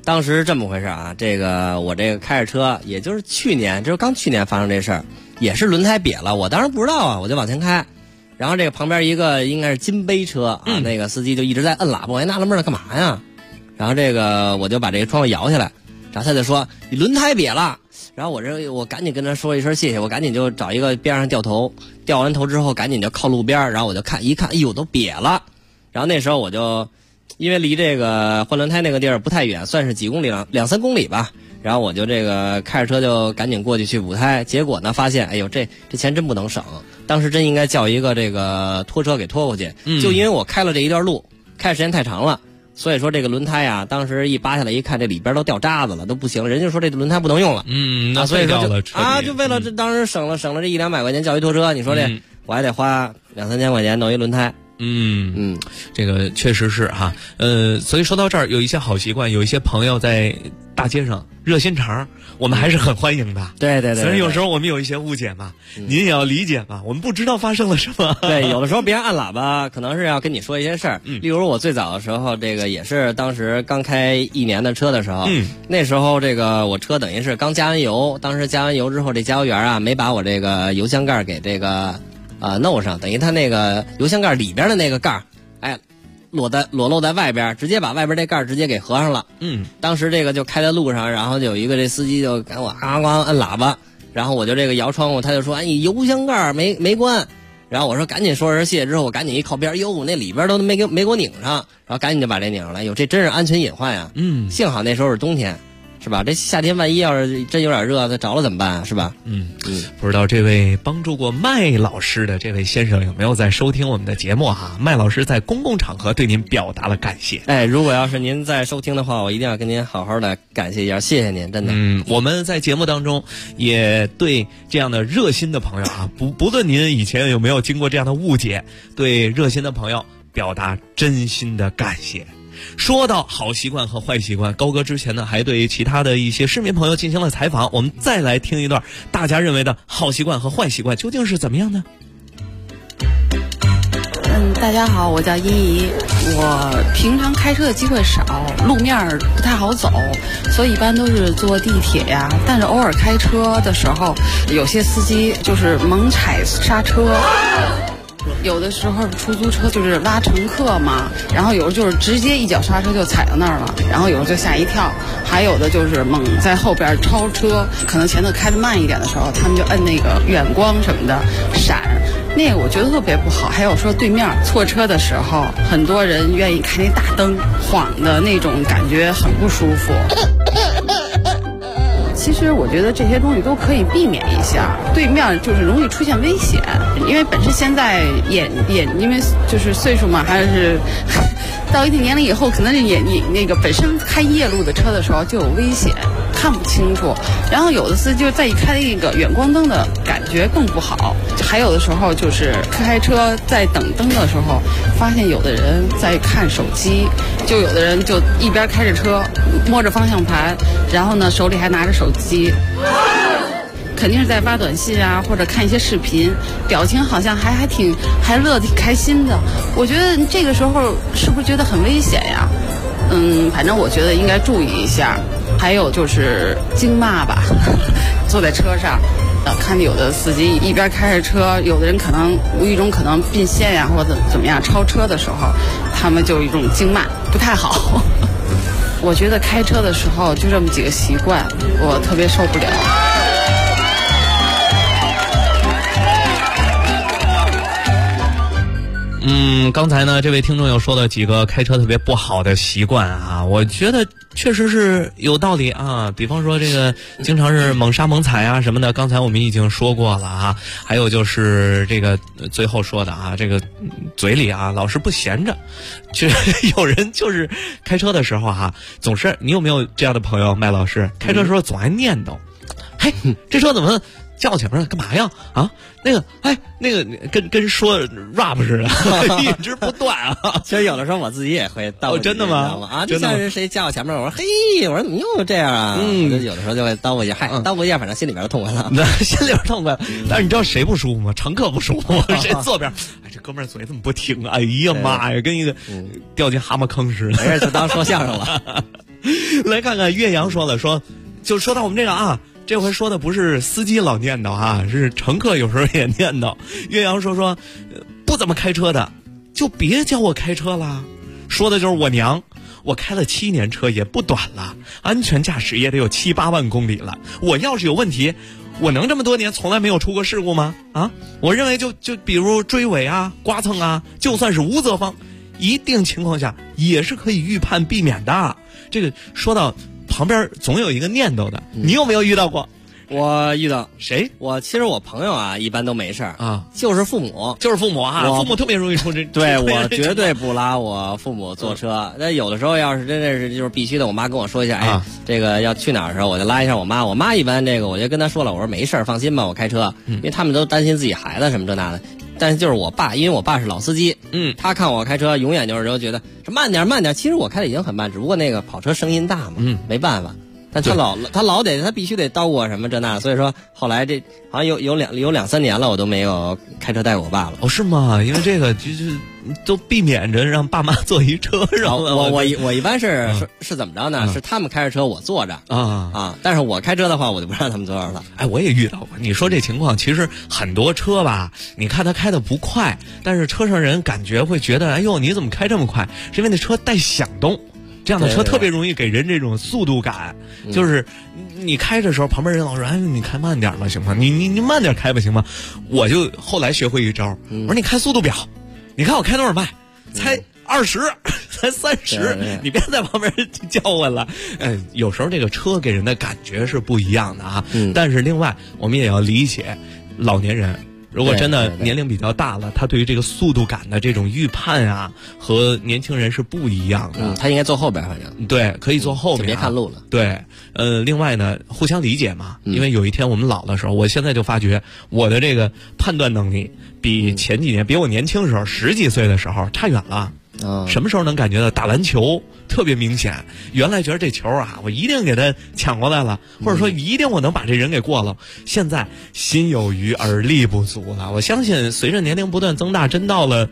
当时这么回事啊，这个我这个开着车，也就是去年，就是刚去年发生这事儿，也是轮胎瘪了，我当时不知道啊，我就往前开，然后这个旁边一个应该是金杯车啊，那个司机就一直在摁喇叭，我还纳了闷了干嘛呀？然后这个我就把这个窗户摇下来，然后他就说你轮胎瘪了，然后我赶紧跟他说一声谢谢，我赶紧就找一个边上掉头，掉完头之后赶紧就靠路边，然后我就一看，哎呦都瘪了，然后那时候我就。因为离这个换轮胎那个地儿不太远，算是几公里2-3公里吧。然后我就这个开着车就赶紧过去补胎，结果呢发现，哎呦这钱真不能省，当时真应该叫一个这个拖车给拖过去。就因为我开了这一段路，开的时间太长了，所以说这个轮胎啊，当时一扒下来一看，这里边都掉渣子了，都不行了。人就说这轮胎不能用了。 那所以说就为了这当时省了这100-200块钱叫一拖车，你说这我还得花2-3千块钱弄一轮胎。 这个确实是哈，所以说到这儿，有一些好习惯，有一些朋友在大街上热心肠，我们还是很欢迎的。 对， 虽然有时候我们有一些误解嘛，您也要理解嘛，我们不知道发生了什么。 对，有的时候别人按喇叭，可能是要跟你说一些事儿。例如我最早的时候，这个也是当时刚开1年的车的时候，那时候这个我车等于是刚加完油，当时加完油之后，这加油员啊没把我这个油箱盖给这个。弄上，等于它那个油箱盖里边的那个盖，哎，裸露在外边，直接把外边这盖直接给合上了。当时这个就开在路上，然后就有一个这司机就赶我咣咣摁喇叭，然后我就这个摇窗户，他就说：“哎，你油箱盖没关。”然后我说：“赶紧说声谢谢。”之后我赶紧一靠边，哟，我那里边都没给我拧上，然后赶紧就把这拧上来。哟，这真是安全隐患呀！幸好那时候是冬天。是吧？这夏天万一要是真有点热，它着了怎么办啊？是吧？ 不知道这位帮助过麦老师的这位先生有没有在收听我们的节目哈？麦老师在公共场合对您表达了感谢。 哎，如果要是您在收听的话，我一定要跟您好好的感谢一下，谢谢您，真的。 我们在节目当中也对这样的热心的朋友啊，不论您以前有没有经过这样的误解，对热心的朋友表达真心的感谢。说到好习惯和坏习惯，高哥之前呢还对其他的一些市民朋友进行了采访，我们再来听一段大家认为的好习惯和坏习惯究竟是怎么样呢？ 大家好，我叫殷怡，我平常开车的机会少，路面不太好走，所以一般都是坐地铁呀。但是偶尔开车的时候，有些司机就是猛踩刹车。有的时候出租车就是拉乘客嘛，然后有时候就是直接一脚刹车就踩到那儿了，然后有时候就吓一跳，还有的就是猛在后边超车，可能前头开得慢一点的时候，他们就摁那个远光什么的闪，那个我觉得特别不好。还有说对面错车的时候，很多人愿意开那大灯晃的那种感觉很不舒服。其实我觉得这些东西都可以避免一下，对面就是容易出现危险，因为本身现在眼因为就是岁数嘛，还是到一定年龄以后，可能是眼那个本身开夜路的车的时候就有危险，看不清楚。然后有的司机就再一开那个远光灯的感觉更不好。还有的时候就是开车在等灯的时候，发现有的人在看手机，就有的人就一边开着车摸着方向盘，然后呢手里还拿着手机，肯定是在发短信啊，或者看一些视频，表情好像还乐挺开心的。我觉得这个时候是不是觉得很危险呀？反正我觉得应该注意一下。还有就是惊骂吧，坐在车上，看有的司机一边开着车，有的人可能无意中可能并线呀，或者怎么样超车的时候，他们就有一种惊骂，不太好。我觉得开车的时候就这么几个习惯，我特别受不了。 刚才呢，这位听众又说了几个开车特别不好的习惯啊，我觉得确实是有道理啊。比方说这个经常是猛刹猛踩啊什么的，刚才我们已经说过了啊。还有就是这个最后说的啊，这个嘴里啊老是不闲着，就是有人就是开车的时候啊，总是，你有没有这样的朋友？麦老师开车的时候总爱念叨，嘿，这车怎么叫前面干嘛呀？啊，那个跟说 rap 似的，一直不断啊。 其实有的时候我自己也会叨。 真的吗？ 啊，就像是谁叫我前面，我说嘿，我说怎么又这样啊？我就有的时候就会叨咕一下，叨咕一下，反正心里边痛快了。 心里边痛快，但是你知道谁不舒服吗？乘客不舒服，谁坐边？哎，这哥们儿嘴怎么不停？哎呀妈呀，跟一个掉进蛤蟆坑似的。 没事，就当说相声了。 来看看岳阳说了，就说到我们这个啊，这回说的不是司机老念叨啊，是乘客有时候也念叨。岳阳说不怎么开车的就别叫我开车了，说的就是我娘。我开了7年车也不短了，安全驾驶也得有7、8万公里了。我要是有问题，我能这么多年从来没有出过事故吗？啊，我认为就比如追尾啊、刮蹭啊，就算是无责方，一定情况下也是可以预判避免的。这个说到旁边总有一个念叨的，你有没有遇到过？ 我遇到谁？ 其实我朋友啊，一般都没事儿啊， 就是父母啊，父母特别容易出这。 对，我绝对不拉我父母坐车。那有的时候要是真的是就是必须的，我妈跟我说一下，哎，这个要去哪儿的时候，我就拉一下我妈。我妈一般这个我就跟她说了，我说没事儿，放心吧，我开车，因为他们都担心自己孩子什么这那的。但是就是我爸，因为我爸是老司机，他看我开车永远就是觉得慢点。其实我开的已经很慢，只不过那个跑车声音大嘛，没办法。但他必须得叨我什么这那，所以说后来这好像有2、3年了，我都没有开车带我爸了。 哦，是吗？因为这个就是都避免着让爸妈坐一车上。 我一般是怎么着呢？是他们开着车，我坐着啊。但是我开车的话，我就不让他们坐着了。 哎，我也遇到过。你说这情况，其实很多车吧，你看他开的不快，但是车上人感觉会觉得，哎呦，你怎么开这么快？是因为那车带响动。这样的车特别容易给人这种速度感，就是你开的时候，旁边人老说：“哎，你开慢点吧，行吗？你慢点开吧，行吗？”我就后来学会一招，我说：“你看速度表，你看我开多少迈，才20，才30，你别在旁边叫唤了。”有时候这个车给人的感觉是不一样的啊。但是另外，我们也要理解老年人。如果真的年龄比较大了，他对于这个速度感的这种预判啊，和年轻人是不一样的。 他应该坐后边，反正对，可以坐后面， 别看路了。 对，另外呢，互相理解嘛。因为有一天我们老的时候，我现在就发觉我的这个判断能力比前几年，比我年轻时候10几岁的时候差远了。什么时候能感觉到打篮球特别明显？原来觉得这球啊，我一定给他抢过来了，或者说一定我能把这人给过了。现在心有余而力不足了。我相信随着年龄不断增大，真到了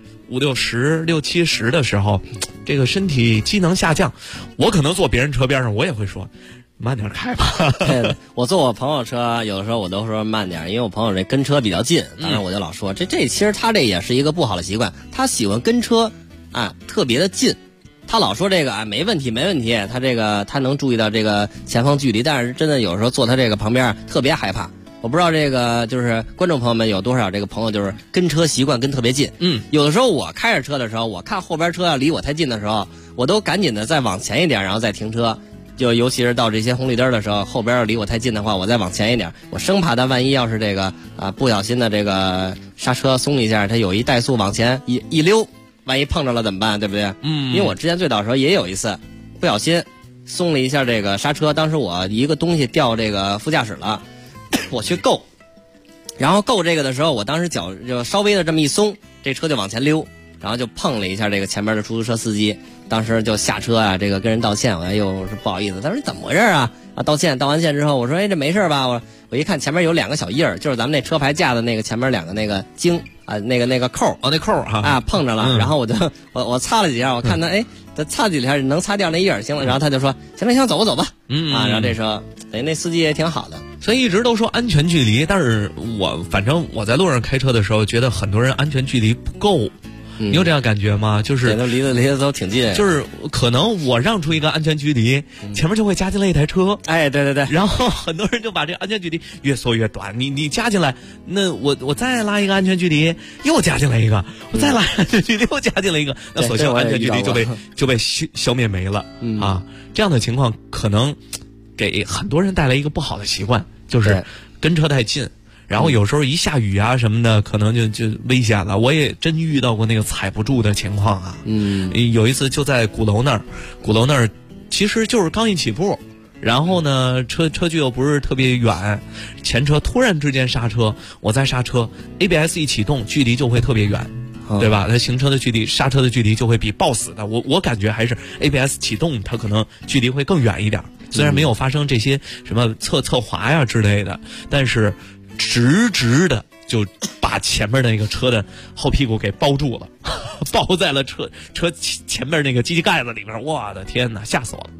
50、60、60、70的时候，这个身体机能下降，我可能坐别人车边上，我也会说慢点开吧。 我坐我朋友车，有的时候我都说慢点，因为我朋友这跟车比较近，当然我就老说这其实他这也是一个不好的习惯，他喜欢跟车特别的近，他老说这个没问题，他这个他能注意到这个前方距离，但是真的有时候坐他这个旁边特别害怕。我不知道这个就是观众朋友们有多少这个朋友就是跟车习惯跟特别近。有的时候我开着车的时候，我看后边车要离我太近的时候，我都赶紧的再往前一点，然后再停车。就尤其是到这些红绿灯的时候，后边要离我太近的话，我再往前一点，我生怕他万一要是这个不小心的这个刹车松一下，他有一怠速往前一溜，万一碰着了怎么办？对不对？因为我之前最早的时候也有一次不小心松了一下这个刹车，当时我一个东西掉这个副驾驶了，我去够，然后够这个的时候，我当时脚就稍微的这么一松，这车就往前溜，然后就碰了一下这个前面的出租车司机，当时就下车啊，这个跟人道歉，我又是不好意思，他说你怎么回事啊？道歉，道完歉之后，我说哎这没事吧？我一看前面有2个小印儿，就是咱们那车牌架的那个前面2个那个钉那个扣那扣碰着了，然后我擦了几下，我看他他擦几下能擦掉那印儿，行了，然后他就说行，走吧，然后这时候那司机也挺好的。 所以一直都说安全距离，但是反正我在路上开车的时候，觉得很多人安全距离不够。你有这样感觉吗？就是离得都挺近， 就是可能我让出一个安全距离，前面就会加进来一台车。 对， 然后很多人就把这个安全距离越缩越短。你加进来，那我再拉一个安全距离，又加进来一个，我再拉安全距离又加进来一个，那索性安全距离就被消灭没了啊！这样的情况可能给很多人带来一个不好的习惯，就是跟车太近。然后有时候一下雨啊什么的，可能就危险了。我也真遇到过那个踩不住的情况啊。有一次就在鼓楼那儿，其实就是刚一起步，然后呢车距又不是特别远，前车突然之间刹车，我再刹车 ，ABS 一启动，距离就会特别远。对吧？它行车的距离、刹车的距离就会比抱死的，我感觉还是 ABS 启动，它可能距离会更远一点。虽然没有发生这些什么侧滑呀之类的，但是直的就把前面那个车的后屁股给包住了，包在了车前面那个机器盖子里面。我的天哪，吓死我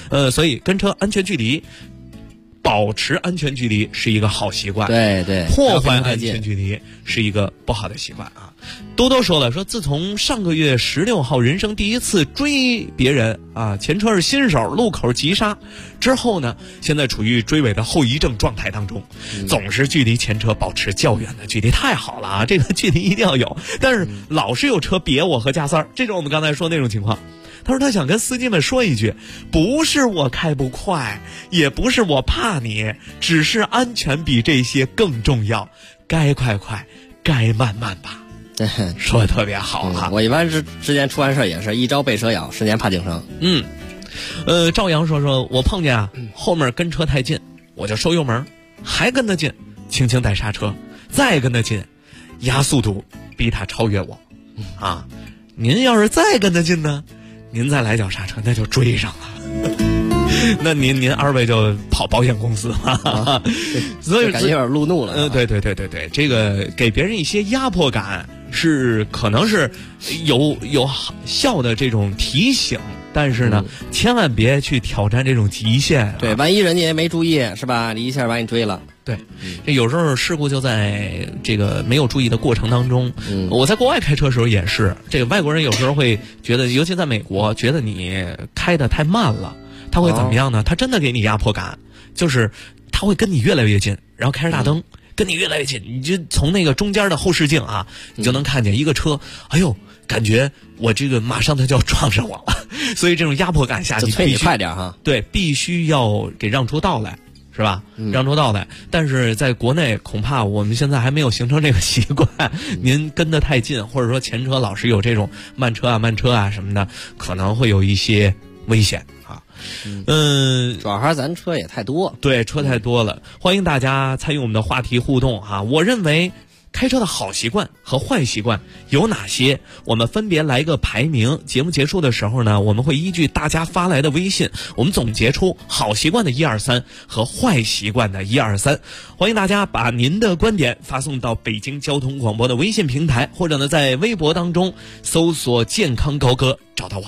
所以跟车安全距离。保持安全距离是一个好习惯， 对对， 破坏安全距离是一个不好的习惯啊。多多说了，说自从上个月16号人生第一次追别人啊，前车是新手，路口急刹之后呢，现在处于追尾的后遗症状态当中，总是距离前车保持较远的距离，太好了啊！这个距离一定要有，但是老是有车别我和加塞儿，这种我们刚才说那种情况。他说他想跟司机们说一句，不是我开不快，也不是我怕你，只是安全比这些更重要，该快快，该慢慢吧。 对， 说的特别好啊。 我一般之前出完事也是一朝被蛇咬，10年怕井绳。 赵阳说我碰见啊，后面跟车太近，我就收油门，还跟得近，轻轻带刹车，再跟得近，压速度逼他超越我。啊，您要是再跟得近呢？您再来脚刹车，那就追上了。那您二位就跑保险公司了，所以感觉有点路怒了。 对，这个给别人一些压迫感是可能是有效的这种提醒，但是呢，千万别去挑战这种极限。 对，万一人家也没注意，是吧？你一下把你追了。 对，这有时候事故就在这个没有注意的过程当中。我在国外开车的时候也是，这个外国人有时候会觉得，尤其在美国，觉得你开得太慢了，他会怎么样呢？他真的给你压迫感，就是他会跟你越来越近，然后开着大灯跟你越来越近，你就从那个中间的后视镜啊，你就能看见一个车，哎呦，感觉我这个马上他就要撞上我了，所以这种压迫感下， 你催你快点哈。 对，必须要给让出道来。是吧？让出道来，但是在国内恐怕我们现在还没有形成这个习惯。您跟得太近，或者说前车老是有这种慢车啊什么的，可能会有一些危险啊。 主要还是咱车也太多， 对，车太多了。欢迎大家参与我们的话题互动啊！我认为开车的好习惯和坏习惯有哪些？我们分别来个排名。节目结束的时候呢，我们会依据大家发来的微信，我们总结出好习惯的1、2、3和坏习惯的1、2、3。欢迎大家把您的观点发送到北京交通广播的微信平台，或者呢在微博当中搜索健康高歌找到我。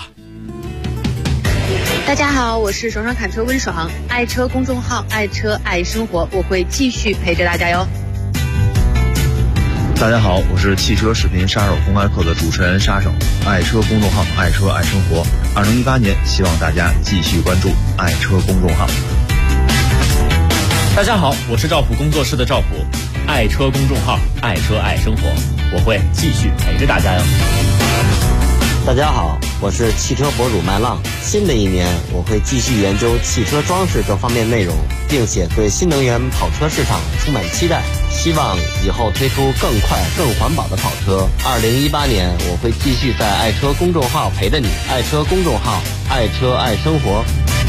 大家好，我是爽爽侃车温爽，爱车公众号，爱车爱生活，我会继续陪着大家哟。 大家好，我是汽车视频杀手公开课的主持人杀手，爱车公众号，爱车爱生活。2018年，希望大家继续关注爱车公众号。 大家好，我是赵普工作室的赵普，爱车公众号，爱车爱生活，我会继续陪着大家哟。 大家好，我是汽车博主麦浪。新的一年，我会继续研究汽车装饰这方面内容，并且对新能源跑车市场充满期待。希望以后推出更快、更环保的跑车。2018年，我会继续在爱车公众号陪着你。爱车公众号，爱车爱生活。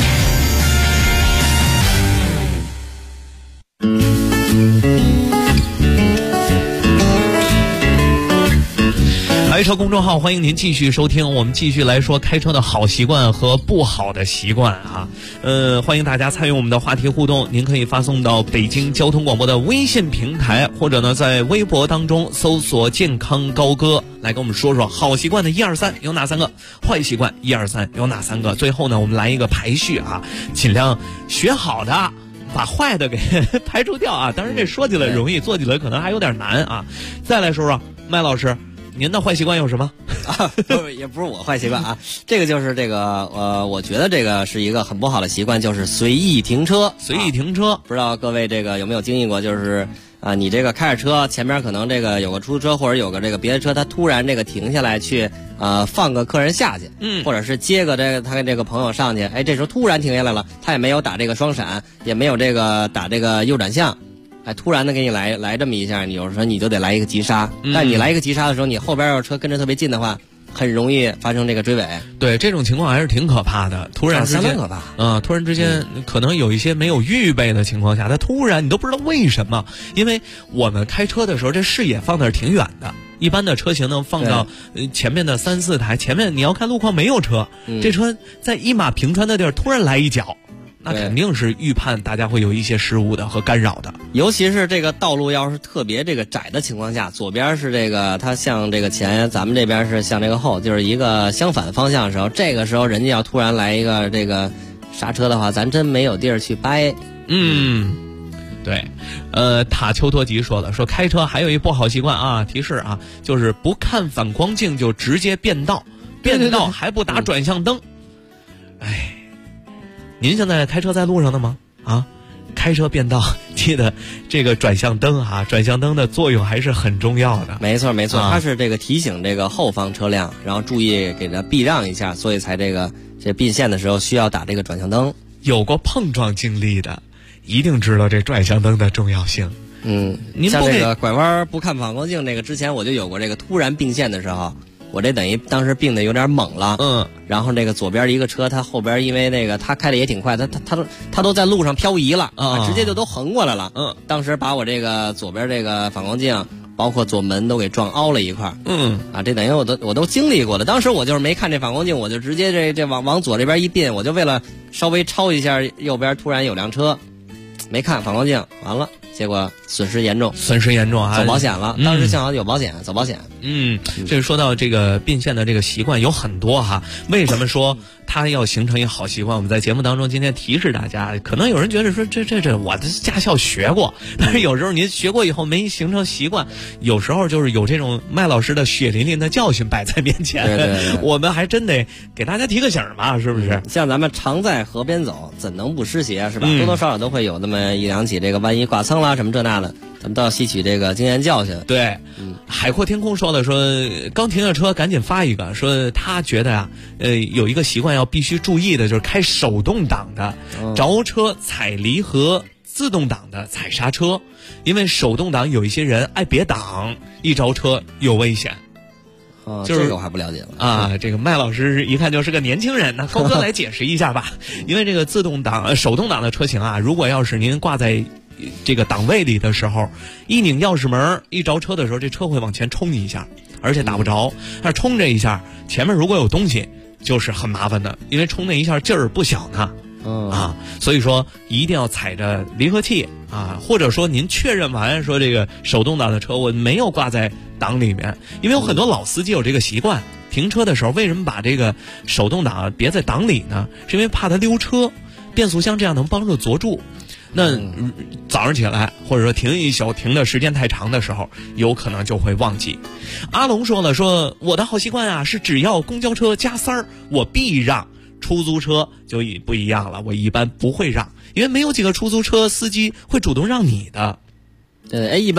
爱车公众号，欢迎您继续收听，我们继续来说开车的好习惯和不好的习惯啊。欢迎大家参与我们的话题互动，您可以发送到北京交通广播的微信平台，或者呢在微博当中搜索健康高歌，来跟我们说说好习惯的1、2、3有哪3个，坏习惯1、2、3有哪3个。最后呢，我们来一个排序啊，尽量学好的把坏的给排除掉啊。当然这说起来容易，做起来可能还有点难啊。再来说说麦老师，您的坏习惯有什么？ 也不是我坏习惯啊，这个就是这个我觉得这个是一个很不好的习惯，就是随意停车。 随意停车， 不知道各位这个有没有经历过，就是你这个开着车，前面可能这个有个出租车或者有个这个别的车，他突然这个停下来去放个客人下去，或者是接个这个他跟这个朋友上去，哎，这时候突然停下来了，他也没有打这个双闪，也没有这个打这个右转向。哎，突然的给你来这么一下，你有时候你就得来一个急刹。但你来一个急刹的时候，你后边要是车跟着特别近的话，很容易发生这个追尾。 对，这种情况还是挺可怕的。突然之间， 相当可怕。 突然之间可能有一些没有预备的情况下，他突然你都不知道为什么。因为我们开车的时候，这视野放那儿挺远的。一般的车型呢，放到前面的3、4台，前面你要看路况没有车，这车在一马平川的地儿突然来一脚。那肯定是预判大家会有一些失误的和干扰的， 尤其是这个道路要是特别这个窄的情况下，左边是这个它向这个前，咱们这边是向这个后，就是一个相反方向的时候，这个时候人家要突然来一个这个刹车的话，咱真没有地儿去掰。 对，塔丘托吉说了，说开车还有一不好习惯啊，提示啊，就是不看反光镜就直接变道，变道还不打转向灯。哎，您现在开车在路上的吗？啊，开车变道记得这个转向灯啊，转向灯的作用还是很重要的。 没错没错，它是这个提醒这个后方车辆，然后注意给它避让一下，所以才这并线的时候需要打这个转向灯。 有过碰撞经历的一定知道这转向灯的重要性。您像这个拐弯不看反光镜，这个之前我就有过这个突然并线的时候，我这等于当时并的有点猛了。然后这个左边一个车，他后边因为那个他开的也挺快，他都在路上漂移了，直接就都横过来了。当时把我这个左边这个反光镜，包括左门都给撞凹了一块。这等于我都经历过了。当时我就是没看这反光镜，我就直接这往左这边一并，我就为了稍微超一下右边突然有辆车，没看反光镜，完了。结果损失严重啊！走保险了，当时幸好有保险，走保险。 这个说到这个并线的这个习惯有很多哈。为什么说它要形成一个好习惯？我们在节目当中今天提示大家，可能有人觉得说这我的驾校学过，但是有时候您学过以后没形成习惯，有时候就是有这种麦老师的血淋淋的教训摆在面前， 对我们还真得给大家提个醒嘛，是不是？ 像咱们常在河边走，怎能不湿鞋是吧？多多少少都会有那么一两起这个万一剐蹭啦什么这那的，咱们都要吸取这个经验教训。 对，海阔天空说了，说刚停下车赶紧发一个，说他觉得有一个习惯要必须注意的，就是开手动挡的着车踩离合，自动挡的踩刹车，因为手动挡有一些人爱别挡，一着车有危险。 这个我还不了解了啊！这个麦老师一看就是个年轻人，那高哥来解释一下吧。因为这个手动挡的车型啊，如果要是您挂在这个档位里的时候，一拧钥匙门，一着车的时候，这车会往前冲一下，而且打不着。但冲这一下，前面如果有东西，就是很麻烦的，因为冲那一下劲儿不小呢。所以说一定要踩着离合器啊，或者说您确认完说这个手动挡的车我没有挂在档里面，因为有很多老司机有这个习惯，停车的时候为什么把这个手动挡别在档里呢？是因为怕它溜车，变速箱这样能帮助佐助。那早上起来或者说停一宿停的时间太长的时候，有可能就会忘记。阿龙说了，说我的好习惯啊是只要公交车加塞儿我必让，出租车就不一样了，我一般不会让，因为没有几个出租车司机会主动让你的。 一般